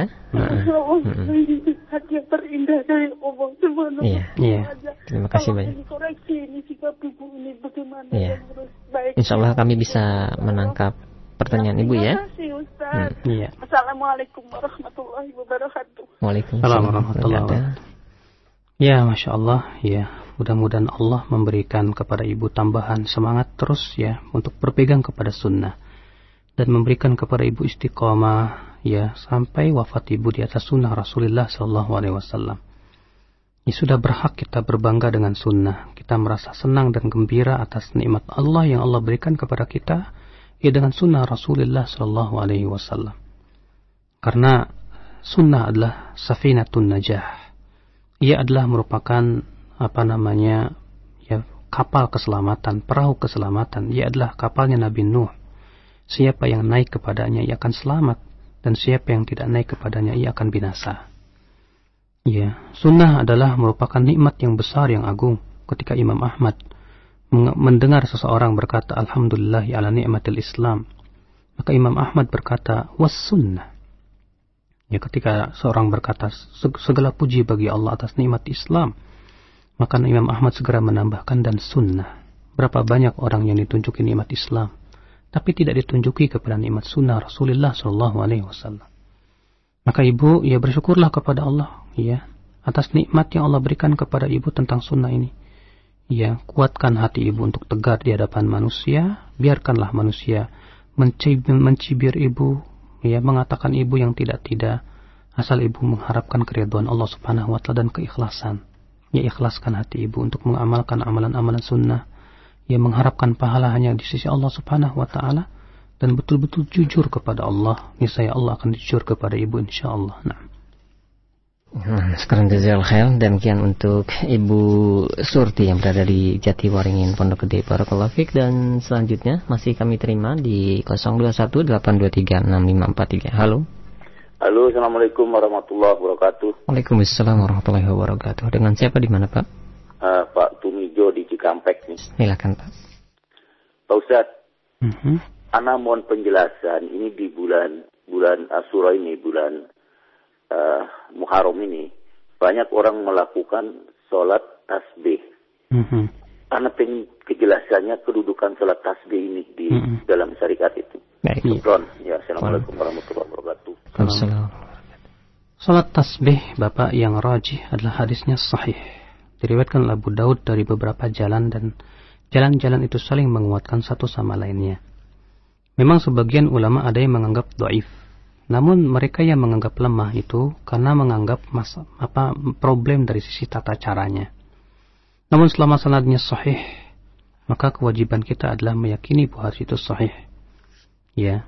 Hadiah terindah dari Allah Subhanahu wa Taala. Terima kasih banyak. Koreksi ini sikap Ibu ini bagaimana yeah. yang harus baik. Insya Allah kami bisa menangkap pertanyaan Ibu ya. Terima kasih Ustaz. Hmm. Iya. Assalamualaikum warahmatullahi wabarakatuh. Waalaikumsalam warahmatullahi wabarakatuh. Ya, Masya Allah, ya. Mudah-mudahan Allah memberikan kepada Ibu tambahan semangat terus ya untuk berpegang kepada sunnah dan memberikan kepada Ibu istiqomah ya sampai wafat Ibu di atas sunnah Rasulullah Sallallahu Alaihi Wasallam. Ya, sudah berhak kita berbangga dengan sunnah. Kita merasa senang dan gembira atas nikmat Allah yang Allah berikan kepada kita. Ya dengan sunnah Rasulullah Sallallahu Alaihi Wasallam. Karena sunnah adalah safinatun najah. Ia adalah merupakan apa namanya ya kapal keselamatan, perahu keselamatan. Ia adalah kapalnya Nabi Nuh. Siapa yang naik kepadanya ia akan selamat, dan siapa yang tidak naik kepadanya ia akan binasa. Ya, sunnah adalah merupakan nikmat yang besar yang agung. Ketika Imam Ahmad mendengar seseorang berkata alhamdulillah ala ni'matil Islam, maka Imam Ahmad berkata was sunnah. Ya, ketika seorang berkata segala puji bagi Allah atas nikmat Islam, maka Imam Ahmad segera menambahkan dan sunnah. Berapa banyak orang yang ditunjuki nikmat Islam, tapi tidak ditunjuki kepada nikmat sunnah Rasulullah Shallallahu Alaihi Wasallam. Maka ibu, ya bersyukurlah kepada Allah, ya, atas nikmat yang Allah berikan kepada ibu tentang sunnah ini. Ya, kuatkan hati ibu untuk tegar di hadapan manusia. Biarkanlah manusia mencibir, mencibir ibu, ya, mengatakan ibu yang tidak-tidak, asal ibu mengharapkan keridhaan Allah Subhanahu Wa Taala dan keikhlasan. Ya, ikhlaskan hati ibu untuk mengamalkan amalan-amalan sunnah. Ya, mengharapkan pahala hanya di sisi Allah Subhanahu Wa Taala dan betul-betul jujur kepada Allah. Niscaya Allah akan jujur kepada ibu, insya Allah. Nah. Nah, sekarang jazakallahu khair. Demikian untuk Ibu Surti yang berada di Jatiwaringin Pondok Gede, barakallahu fiik. Dan selanjutnya masih kami terima di nol dua satu delapan dua tiga enam lima empat tiga. Halo. Halo, assalamualaikum warahmatullahi wabarakatuh. Waalaikumsalam warahmatullahi wabarakatuh. Dengan siapa di mana, Pak? Uh, Pak Tumijo di Cikampek nih. Silakan, Pak. Pak Ustaz, mm-hmm. Ana mohon penjelasan. Ini di bulan bulan Asyura ini, bulan uh, Muharram ini, banyak orang melakukan sholat tasbih. Mm-hmm. Ana pengen kejelasannya kedudukan sholat tasbih ini di mm-hmm. dalam syariat itu. Baik. Ya, assalamualaikum warahmatullahi wabarakatuh. Assalamualaikum. Salat tasbih, Bapak, yang rajih adalah hadisnya sahih. Diriwayatkan oleh Abu Daud dari beberapa jalan dan jalan-jalan itu saling menguatkan satu sama lainnya. Memang sebagian ulama ada yang menganggap dhaif. Namun mereka yang menganggap lemah itu karena menganggap masa, apa problem dari sisi tata caranya. Namun selama sanadnya sahih, maka kewajiban kita adalah meyakini bahwa hadis itu sahih. Ya.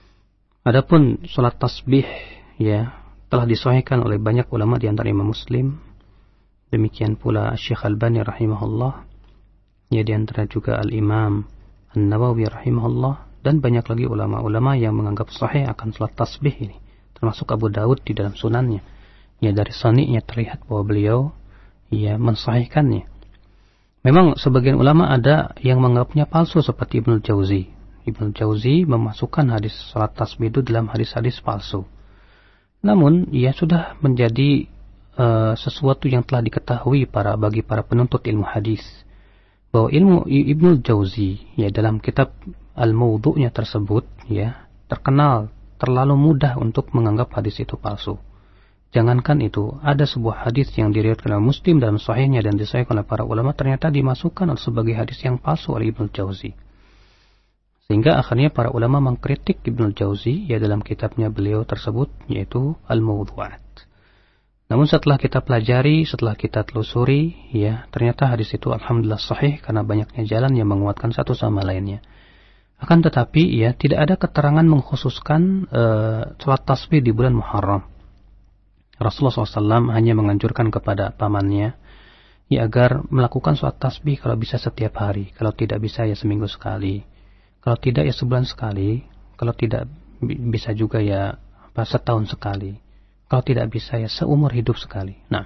Adapun salat tasbih, ya, telah disahihkan oleh banyak ulama di antara Imam Muslim. Demikian pula Syekh Albani rahimahullah, ya, di antara juga Al-Imam An-Nawawi rahimahullah, dan banyak lagi ulama-ulama yang menganggap sahih akan salat tasbih ini, termasuk Abu Daud di dalam sunannya. Ya, dari sani'nya terlihat bahwa beliau, ya, mensahihkannya. Memang sebagian ulama ada yang menganggapnya palsu seperti Ibnu Jauzi. Ibnu Jauzi memasukkan hadis salat tasbih itu dalam hadis-hadis palsu. Namun, ia sudah menjadi Uh, sesuatu yang telah diketahui para bagi para penuntut ilmu hadis, bahwa ilmu Ibnu Jauzi, ya, dalam kitab Al-Mawdu'nya tersebut, ya, terkenal terlalu mudah untuk menganggap hadis itu palsu. Jangankan itu, ada sebuah hadis yang diriwayatkan oleh Muslim dalam sahihnya dan disahihkan oleh para ulama ternyata dimasukkan sebagai hadis yang palsu oleh Ibnu Jauzi. Sehingga akhirnya para ulama mengkritik Ibnu Jauzi, ya, dalam kitabnya beliau tersebut, yaitu Al-Mawdu'at. Namun setelah kita pelajari, setelah kita telusuri, ya, ternyata hadis itu alhamdulillah sahih karena banyaknya jalan yang menguatkan satu sama lainnya. Akan tetapi, ya, tidak ada keterangan mengkhususkan uh, salat tasbih di bulan Muharram. Rasulullah shallallahu alaihi wasallam hanya menganjurkan kepada pamannya, ya, agar melakukan salat tasbih kalau bisa setiap hari, kalau tidak bisa ya seminggu sekali, kalau tidak ya sebulan sekali, kalau tidak bisa juga ya apa, setahun sekali. Kalau tidak bisa ya seumur hidup sekali. Nah.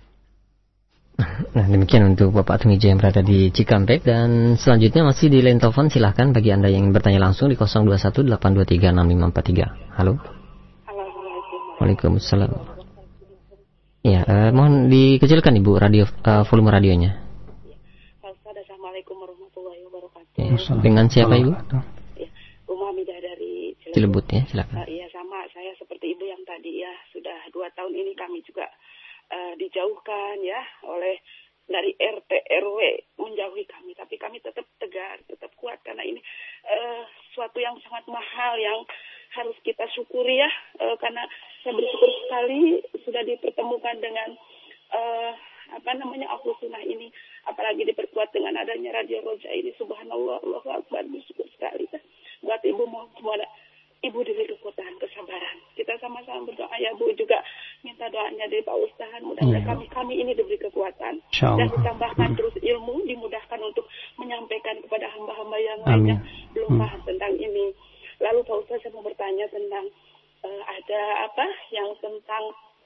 Nah, demikian untuk Bapak Tumijo yang berada di Cikampek. Dan selanjutnya masih di line telepon, silahkan bagi Anda yang bertanya langsung di nol dua satu delapan dua tiga enam lima empat tiga. Halo. Waalaikumsalam. Ya, eh, mohon dikecilkan Ibu radio uh, volume radionya. Assalamualaikum warahmatullahi wabarakatuh. Ya, dengan siapa Ibu? Ya, Umar Midah dari Cilebut. Cilebut, ya, silakan. Uh, iya, sama saya seperti Ibu yang tadi, ya, sudah dua tahun ini kami juga uh, dijauhkan, ya, oleh dari R T R W menjauhi kami, tapi kami tetap tegar, tetap kuat karena ini uh, suatu yang sangat mahal yang harus kita syukuri, ya, uh, karena saya bersyukur sekali sudah dipertemukan dengan uh, apa namanya Ahlus Sunnah ini, apalagi diperkuat dengan adanya Radio Roja ini. Subhanallah, Allahu Akbar, bersyukur sekali, ya. Buat Ibu mohon semoga Ibu diberi kekuatan, kesabaran. Kita sama-sama berdoa, ya, Bu, juga minta doanya dari Pak Ustaz. Mudah-mudahan kami kami ini diberi kekuatan dan ditambahkan terus ilmu, dimudahkan untuk menyampaikan kepada hamba-hamba yang lainnya belum paham tentang ini. Lalu Pak Ustaz, saya mau bertanya tentang uh, ada apa yang tentang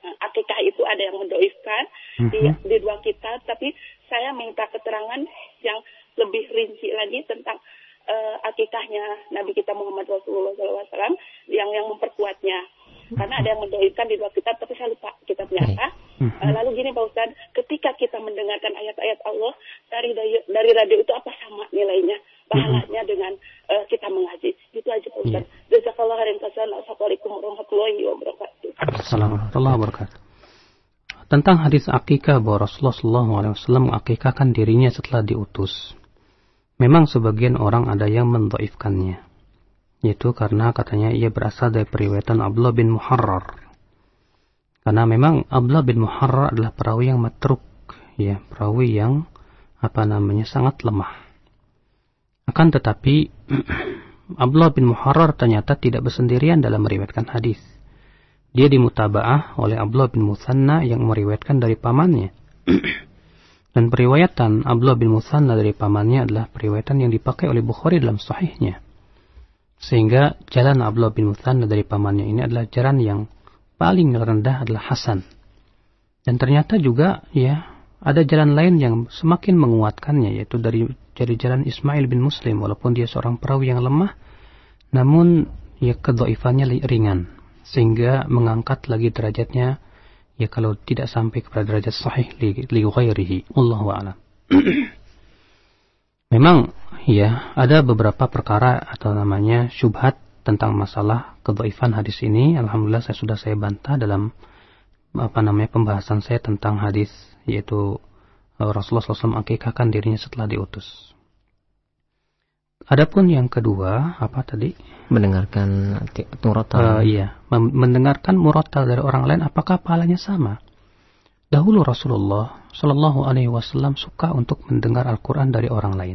Nah, akikah itu ada yang mendoifkan mm-hmm. di, di dua kitab, tapi saya minta keterangan yang lebih rinci lagi tentang uh, akikahnya Nabi kita Muhammad Rasulullah shallallahu alaihi wasallam yang yang memperkuatnya. Karena ada yang mendoifkan di dua kitab, tapi saya lupa kitabnya apa. Mm-hmm. Uh, lalu gini Pak Ustadz, ketika kita mendengarkan ayat-ayat Allah dari dari radio itu apa sama nilainya, pahalanya mm-hmm. dengan uh, kita mengaji. Itu aja Pak Ustadz. Yeah. Jazakallahu khairan. Assalamualaikum warahmatullahi wabarakatuh. Assalamualaikum warahmatullahi wabarakatuh. Tentang hadis akikah bahwa Rasulullah shallallahu alaihi wasallam mengakikahkan dirinya setelah diutus. Memang sebagian orang ada yang mendhaifkannya, yaitu karena katanya ia berasal dari periwayatan Abdullah bin Muharrar. Karena memang Abdullah bin Muharrar adalah perawi yang matruk, ya, perawi yang apa namanya sangat lemah. Akan tetapi Abdullah bin Muharrar ternyata tidak bersendirian dalam meriwayatkan hadis. Dia dimutabaah oleh Abdullah bin Muthanna yang meriwayatkan dari pamannya. Dan periwayatan Abdullah bin Muthanna dari pamannya adalah periwayatan yang dipakai oleh Bukhari dalam sahihnya. Sehingga jalan Abdullah bin Muthanna dari pamannya ini adalah jalan yang paling rendah adalah hasan. Dan ternyata juga ya ada jalan lain yang semakin menguatkannya, yaitu dari dari jalan Ismail bin Muslim, walaupun dia seorang perawi yang lemah, namun ya kedhaifannya ringan, sehingga mengangkat lagi derajatnya ya kalau tidak sampai kepada derajat sahih li, li ghairihi. Wallahu a'lam. Memang ya ada beberapa perkara atau namanya syubhat tentang masalah kedhaifan hadis ini. Alhamdulillah saya sudah saya bantah dalam apa namanya pembahasan saya tentang hadis, yaitu Rasulullah shallallahu alaihi wasallam akikahkan dirinya setelah diutus. Adapun yang kedua, apa tadi? Mendengarkan murotal. Uh, iya, mendengarkan murotal dari orang lain, apakah pahalanya sama? Dahulu Rasulullah Shallallahu Alaihi Wasallam suka untuk mendengar Al-Quran dari orang lain.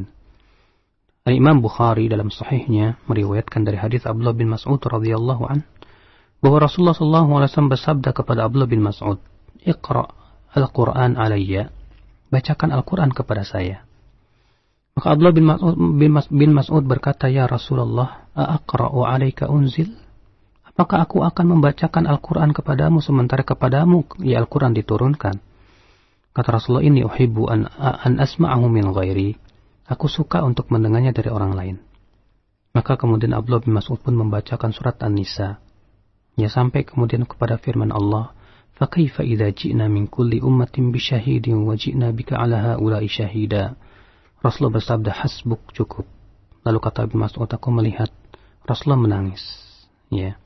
Imam Bukhari dalam sahihnya meriwayatkan dari hadis Abdullah bin Mas'ud radhiyallahu an bahwa Rasulullah Shallallahu Alaihi Wasallam bersabda kepada Abdullah bin Mas'ud, "Iqra Al-Quran alayya, bacakan Al-Quran kepada saya." Maka Abdullah bin Mas'ud, bin, Mas, bin Mas'ud berkata, "Ya Rasulullah, a'aqra'u 'alaika unzil?" Apakah aku akan membacakan Al-Quran kepadamu sementara kepadamu ya Al-Quran diturunkan? Kata Rasulullah, "Inni uhibbu an, an asma'ahu min ghairi." Aku suka untuk mendengarnya dari orang lain. Maka kemudian Abdullah bin Mas'ud pun membacakan surat An-Nisa. Ya sampai kemudian kepada firman Allah, "Fakaifa idza ji'na min kulli ummatin bi syahidin wa ji'na bika 'ala haula'i syahida." Rasulullah bersabda, "Hasbuk, cukup." Lalu kata Ibnu Mas'ud, aku melihat Rasulullah menangis. Ya.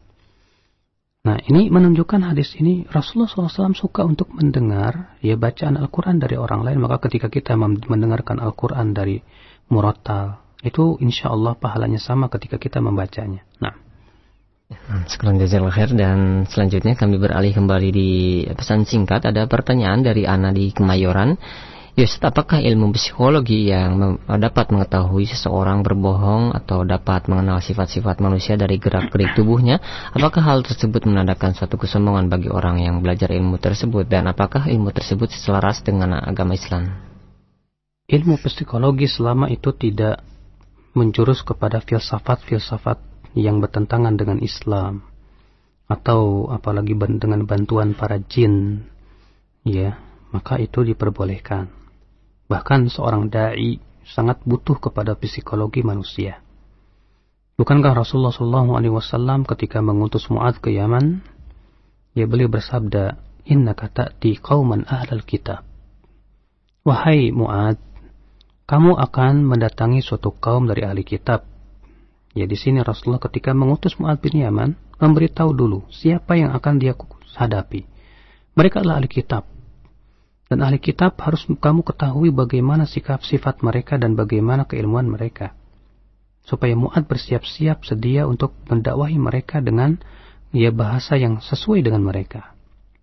Nah, ini menunjukkan hadis ini Rasulullah shallallahu alaihi wasallam suka untuk mendengar ya bacaan Al-Quran dari orang lain. Maka ketika kita mendengarkan Al-Quran dari murattal, itu insya Allah pahalanya sama ketika kita membacanya. Nah, sekarang jazakallahu khair. Dan selanjutnya kami beralih kembali di pesan singkat. Ada pertanyaan dari Ana di Kemayoran. Yus, apakah ilmu psikologi yang dapat mengetahui seseorang berbohong atau dapat mengenal sifat-sifat manusia dari gerak-gerik tubuhnya? Apakah hal tersebut menandakan suatu kesombongan bagi orang yang belajar ilmu tersebut? Dan apakah ilmu tersebut selaras dengan agama Islam? Ilmu psikologi selama itu tidak menjurus kepada filsafat-filsafat yang bertentangan dengan Islam, atau apalagi dengan bantuan para jin, ya, maka itu diperbolehkan. Bahkan seorang da'i sangat butuh kepada psikologi manusia. Bukankah Rasulullah shallallahu alaihi wasallam ketika mengutus Mu'adz ke Yaman, ya beliau bersabda, "Innaka ta'ti qauman ahlal kitab." Wahai Mu'adz, kamu akan mendatangi suatu kaum dari ahli kitab. Ya di sini Rasulullah ketika mengutus Mu'adz bin Yaman memberitahu dulu siapa yang akan dia hadapi. Mereka adalah ahli kitab. Dan ahli kitab harus kamu ketahui bagaimana sikap sifat mereka dan bagaimana keilmuan mereka. Supaya Mu'adz bersiap-siap sedia untuk mendakwahi mereka dengan ya bahasa yang sesuai dengan mereka.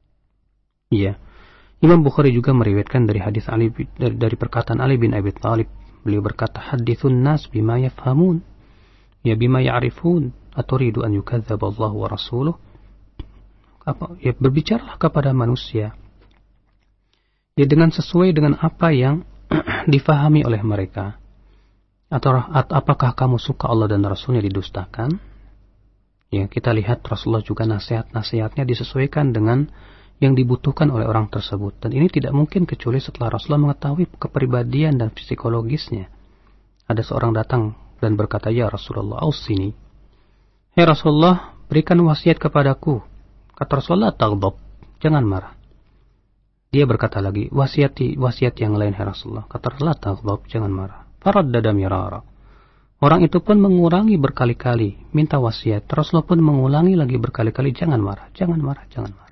Iya. Imam Bukhari juga meriwayatkan dari hadis Ali dari, dari perkataan Ali bin Abi Thalib. Beliau berkata, "Hadithun nas bima yafhamun, ya bima ya'rifun, aturidu an yukadzdzab Allah wa rasuluh." Apa? Ya berbicaralah kepada manusia ya dengan sesuai dengan apa yang difahami oleh mereka. Atau at, apakah kamu suka Allah dan Rasulnya didustakan? Ya, kita lihat Rasulullah juga nasihat-nasihatnya disesuaikan dengan yang dibutuhkan oleh orang tersebut. Dan ini tidak mungkin kecuali setelah Rasulullah mengetahui kepribadian dan psikologisnya. Ada seorang datang dan berkata, "Ya Rasulullah, ausini." "Hei Rasulullah, berikan wasiat kepadaku." Kata Rasulullah, "Taghdab." Jangan marah. Dia berkata lagi, "Wasiati wasiat yang lain, hai Rasulullah." Kata Rasulullah, "Taghdab." Jangan marah. Faraddada mirara. Orang itu pun mengulangi berkali-kali, minta wasiat. Rasulullah pun mengulangi lagi berkali-kali, "Jangan marah, jangan marah, jangan marah."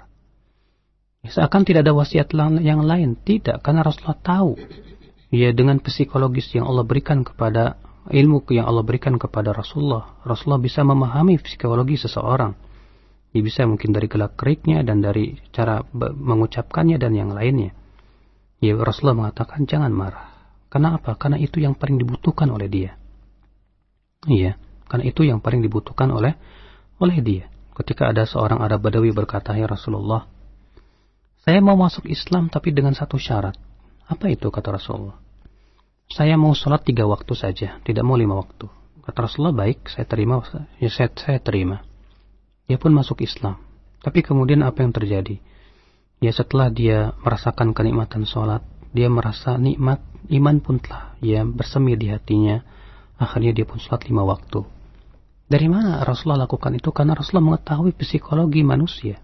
Seakan tidak ada wasiat yang lain. Tidak, karena Rasulullah tahu ya dengan psikologis yang Allah berikan kepada ilmu yang Allah berikan kepada Rasulullah. Rasulullah bisa memahami psikologi seseorang. Dia bisa mungkin dari gerak-geriknya dan dari cara mengucapkannya dan yang lainnya. Ya, Rasulullah mengatakan jangan marah. Karena apa? Karena itu yang paling dibutuhkan oleh dia. Iya, karena itu yang paling dibutuhkan oleh oleh dia. Ketika ada seorang Arab Badawi berkata, "Ya Rasulullah, saya mau masuk Islam tapi dengan satu syarat." "Apa itu?" kata Rasulullah. "Saya mau sholat tiga waktu saja, tidak mau lima waktu." Kata Rasulullah, "Baik, saya terima, ya saya, saya terima." Dia pun masuk Islam. Tapi kemudian apa yang terjadi? Ya setelah dia merasakan kenikmatan sholat, dia merasa nikmat, iman pun telah ya bersemi di hatinya. Akhirnya dia pun sholat lima waktu. Dari mana Rasulullah lakukan itu? Karena Rasulullah mengetahui psikologi manusia.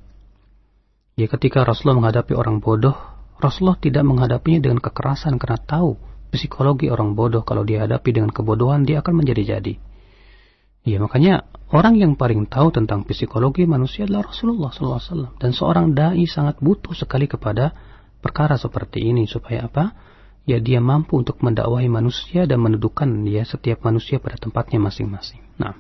Ya ketika Rasulullah menghadapi orang bodoh, Rasulullah tidak menghadapinya dengan kekerasan karena tahu psikologi orang bodoh. Kalau dia hadapi dengan kebodohan, dia akan menjadi-jadi. Ya makanya orang yang paling tahu tentang psikologi manusia adalah Rasulullah shallallahu alaihi wasallam. Dan seorang dai sangat butuh sekali kepada perkara seperti ini. Supaya apa? Ya dia mampu untuk mendakwahi manusia dan mendudukan ya setiap manusia pada tempatnya masing-masing. Nah.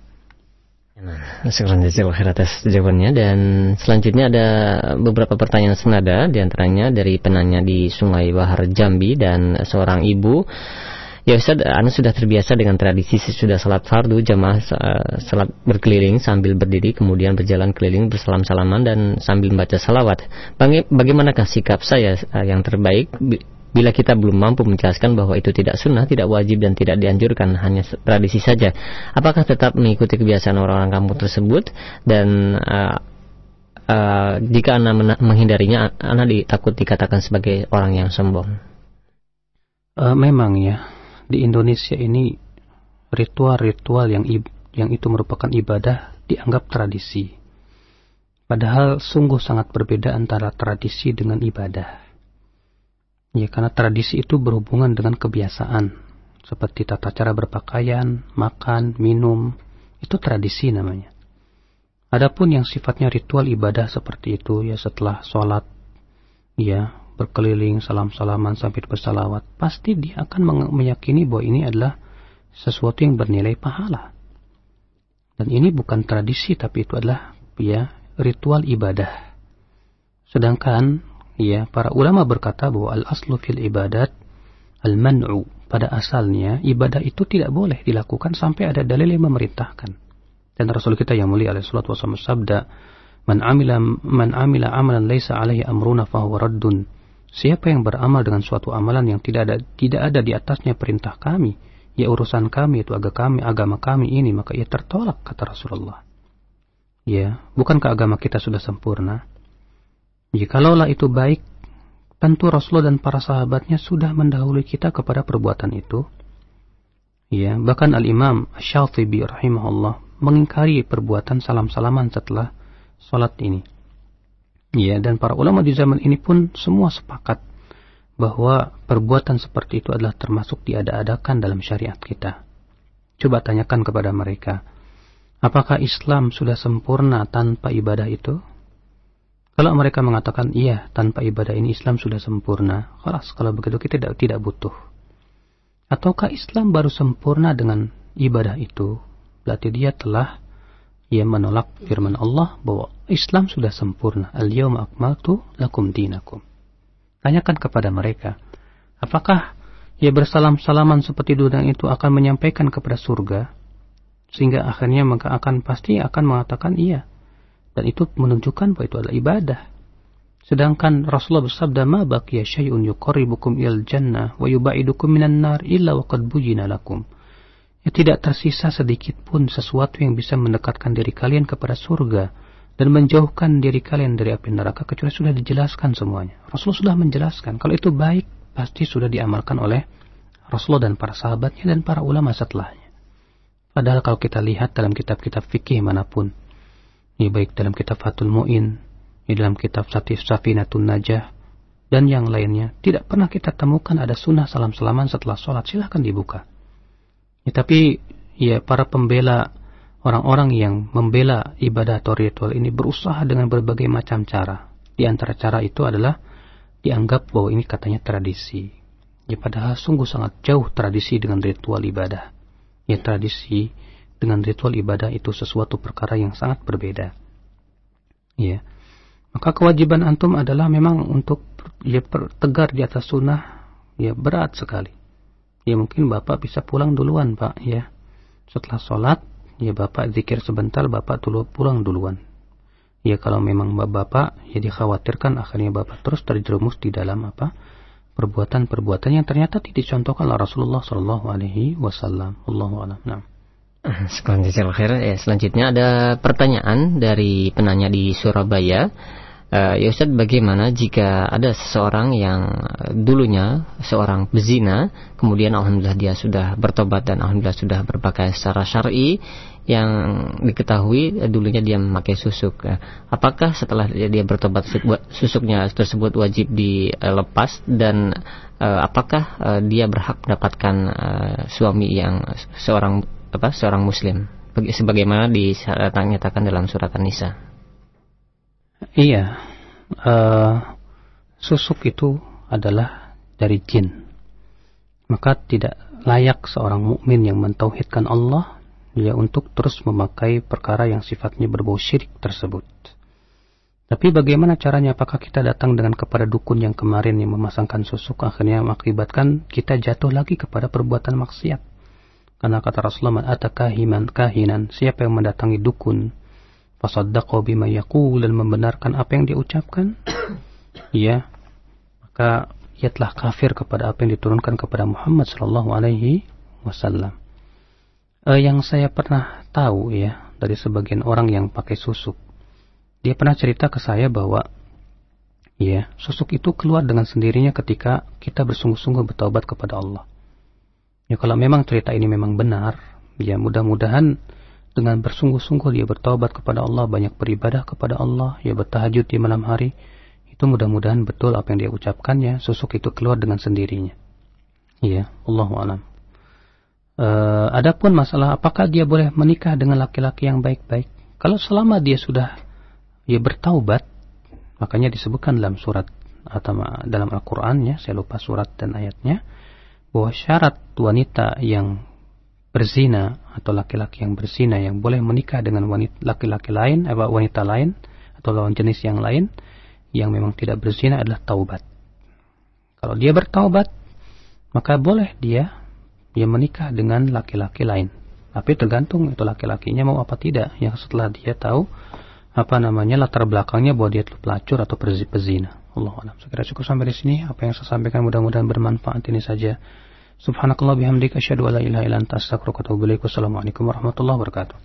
Nah, sekarang jazakallahu khair atas jawabannya. Dan selanjutnya ada beberapa pertanyaan senada, diantaranya dari penanya di Sungai Bahar Jambi dan seorang ibu. "Ya Ustaz, Anda sudah terbiasa dengan tradisi sesudah salat fardu jamaah uh, salat berkeliling sambil berdiri, kemudian berjalan keliling bersalam-salaman dan sambil membaca salawat. Baga- bagaimanakah sikap saya uh, yang terbaik bila kita belum mampu menjelaskan bahwa itu tidak sunnah, tidak wajib dan tidak dianjurkan, hanya tradisi saja? Apakah tetap mengikuti kebiasaan orang-orang kampung tersebut? Dan uh, uh, jika Anda menghindarinya, Anda takut dikatakan sebagai orang yang sombong?" Uh, memang ya, di Indonesia ini ritual-ritual yang yang itu merupakan ibadah dianggap tradisi. Padahal sungguh sangat berbeda antara tradisi dengan ibadah. Ya, karena tradisi itu berhubungan dengan kebiasaan, seperti tata cara berpakaian, makan, minum, itu tradisi namanya. Adapun yang sifatnya ritual ibadah seperti itu, ya setelah sholat, ya berkeliling, salam-salaman sampai bersalawat, pasti dia akan meyakini bahwa ini adalah sesuatu yang bernilai pahala. Dan ini bukan tradisi, tapi itu adalah ya ritual ibadah. Sedangkan ya para ulama berkata bahwa al-aslu fil ibadat al-man'u. Pada asalnya ibadah itu tidak boleh dilakukan sampai ada dalil yang memerintahkan. Dan Rasul kita yang mulia alaihi salatu wasallam sabda, "Man amila man amila amalan laisa alaihi amruna fahuwa raddun." Siapa yang beramal dengan suatu amalan yang tidak ada tidak ada di atasnya perintah kami, ya urusan kami itu agama kami, agama kami ini, maka ia tertolak, kata Rasulullah. Ya, bukankah agama kita sudah sempurna? Jikalaulah itu baik, tentu Rasulullah dan para sahabatnya sudah mendahului kita kepada perbuatan itu. Ya, bahkan Al-Imam Asy-Syafi'i rahimahullah mengingkari perbuatan salam-salaman setelah salat ini. Ya, dan para ulama di zaman ini pun semua sepakat bahwa perbuatan seperti itu adalah termasuk diada-adakan dalam syariat kita. Coba tanyakan kepada mereka, apakah Islam sudah sempurna tanpa ibadah itu? Kalau mereka mengatakan iya, tanpa ibadah ini Islam sudah sempurna, khalas, kalau begitu kita tidak tidak butuh. Ataukah Islam baru sempurna dengan ibadah itu? Berarti dia telah ia menolak firman Allah bahwa Islam sudah sempurna. Al-yawma akmaltu lakum dinakum. Tanyakan kepada mereka, apakah ia bersalam-salaman seperti dunia itu akan menyampaikan kepada surga? Sehingga akhirnya maka akan pasti akan mengatakan iya. Dan itu menunjukkan bahwa itu adalah ibadah. Sedangkan Rasulullah bersabda, "Ma baqiya syai'un yuqarribukum ilal jannah wa yubaidukum minan nar illa waqad bujina lakum." Ya, tidak tersisa sedikit pun sesuatu yang bisa mendekatkan diri kalian kepada surga, dan menjauhkan diri kalian dari api neraka kecuali sudah dijelaskan semuanya. Rasulullah sudah menjelaskan. Kalau itu baik, pasti sudah diamalkan oleh Rasulullah dan para sahabatnya dan para ulama setelahnya. Padahal kalau kita lihat dalam kitab-kitab fikih manapun, ya baik dalam kitab Fathul Mu'in, ya dalam kitab Satif Safinatun Najah, dan yang lainnya, tidak pernah kita temukan ada sunnah salam-salaman setelah sholat. Silahkan dibuka. Ya, tapi ya para pembela, orang-orang yang membela ibadah atau ritual ini berusaha dengan berbagai macam cara. Di antara cara itu adalah dianggap bahwa ini katanya tradisi. Ya padahal sungguh sangat jauh tradisi dengan ritual ibadah. Ya tradisi dengan ritual ibadah itu sesuatu perkara yang sangat berbeda. Ya. Maka kewajiban antum adalah memang untuk ya tegar di atas sunnah, ya berat sekali. Ya mungkin bapak bisa pulang duluan pak, ya setelah sholat, ya bapak zikir sebentar, bapak dulu pulang duluan. Ya kalau memang bapak ya dikhawatirkan akhirnya bapak terus terjerumus di dalam apa perbuatan-perbuatan yang ternyata tidak dicontohkan oleh Rasulullah Shallallahu Alaihi Wasallam. Allahu a'lam. Nah. Selanjutnya ada pertanyaan dari penanya di Surabaya. Uh, ya Ustaz, bagaimana jika ada seseorang yang dulunya seorang bezina, kemudian alhamdulillah dia sudah bertobat dan alhamdulillah sudah berpakaian secara syar'i, yang diketahui dulunya dia memakai susuk. Apakah setelah dia bertobat susuknya tersebut wajib dilepas, dan uh, apakah uh, dia berhak mendapatkan uh, suami yang seorang apa seorang muslim sebagaimana dinyatakan dalam surat An-Nisa? Iya, uh, susuk itu adalah dari jin. Maka tidak layak seorang mukmin yang mentauhidkan Allah ya untuk terus memakai perkara yang sifatnya berbau syirik tersebut. Tapi bagaimana caranya? Apakah kita datang dengan kepada dukun yang kemarin yang memasangkan susuk akhirnya mengakibatkan kita jatuh lagi kepada perbuatan maksiat? Karena kata Rasulullah, "Atakahiman kahinan," siapa yang mendatangi dukun fasaddaqo bima yaqul, dan membenarkan apa yang dia ucapkan, ya, maka ia telah kafir kepada apa yang diturunkan kepada Muhammad sallallahu alaihi wasallam. Eh, yang saya pernah tahu ya dari sebagian orang yang pakai susuk, dia pernah cerita ke saya bahwa ya, susuk itu keluar dengan sendirinya ketika kita bersungguh-sungguh bertaubat kepada Allah. Ya kalau memang cerita ini memang benar, ya mudah-mudahan dengan bersungguh-sungguh dia bertaubat kepada Allah, banyak beribadah kepada Allah, ya bertahajud di malam hari, itu mudah-mudahan betul apa yang dia ucapkannya, susuk itu keluar dengan sendirinya. Ya, Allahu a'lam. Uh, adapun masalah apakah dia boleh menikah dengan laki-laki yang baik-baik? Kalau selama dia sudah ya bertaubat, makanya disebutkan dalam surat atau dalam Al-Qur'an, ya, saya lupa surat dan ayatnya, bahwa syarat wanita yang berzina atau laki-laki yang berzina yang boleh menikah dengan wanita laki-laki lain atau wanita lain atau lawan jenis yang lain yang memang tidak berzina adalah taubat. Kalau dia bertaubat, maka boleh dia dia menikah dengan laki-laki lain. Tapi tergantung itu laki-lakinya mau apa tidak. Yang setelah dia tahu apa namanya latar belakangnya bahwa dia pelacur atau pezina. Allahu a'lam. Saya kira cukup sampai di sini. Apa yang saya sampaikan mudah-mudahan bermanfaat. Ini saja. Subhanakallah bihamdika asyhadu an la ilaha illa anta astaghfiruka wa atubu ilaik. Wassalamualaikum warahmatullahi wabarakatuh.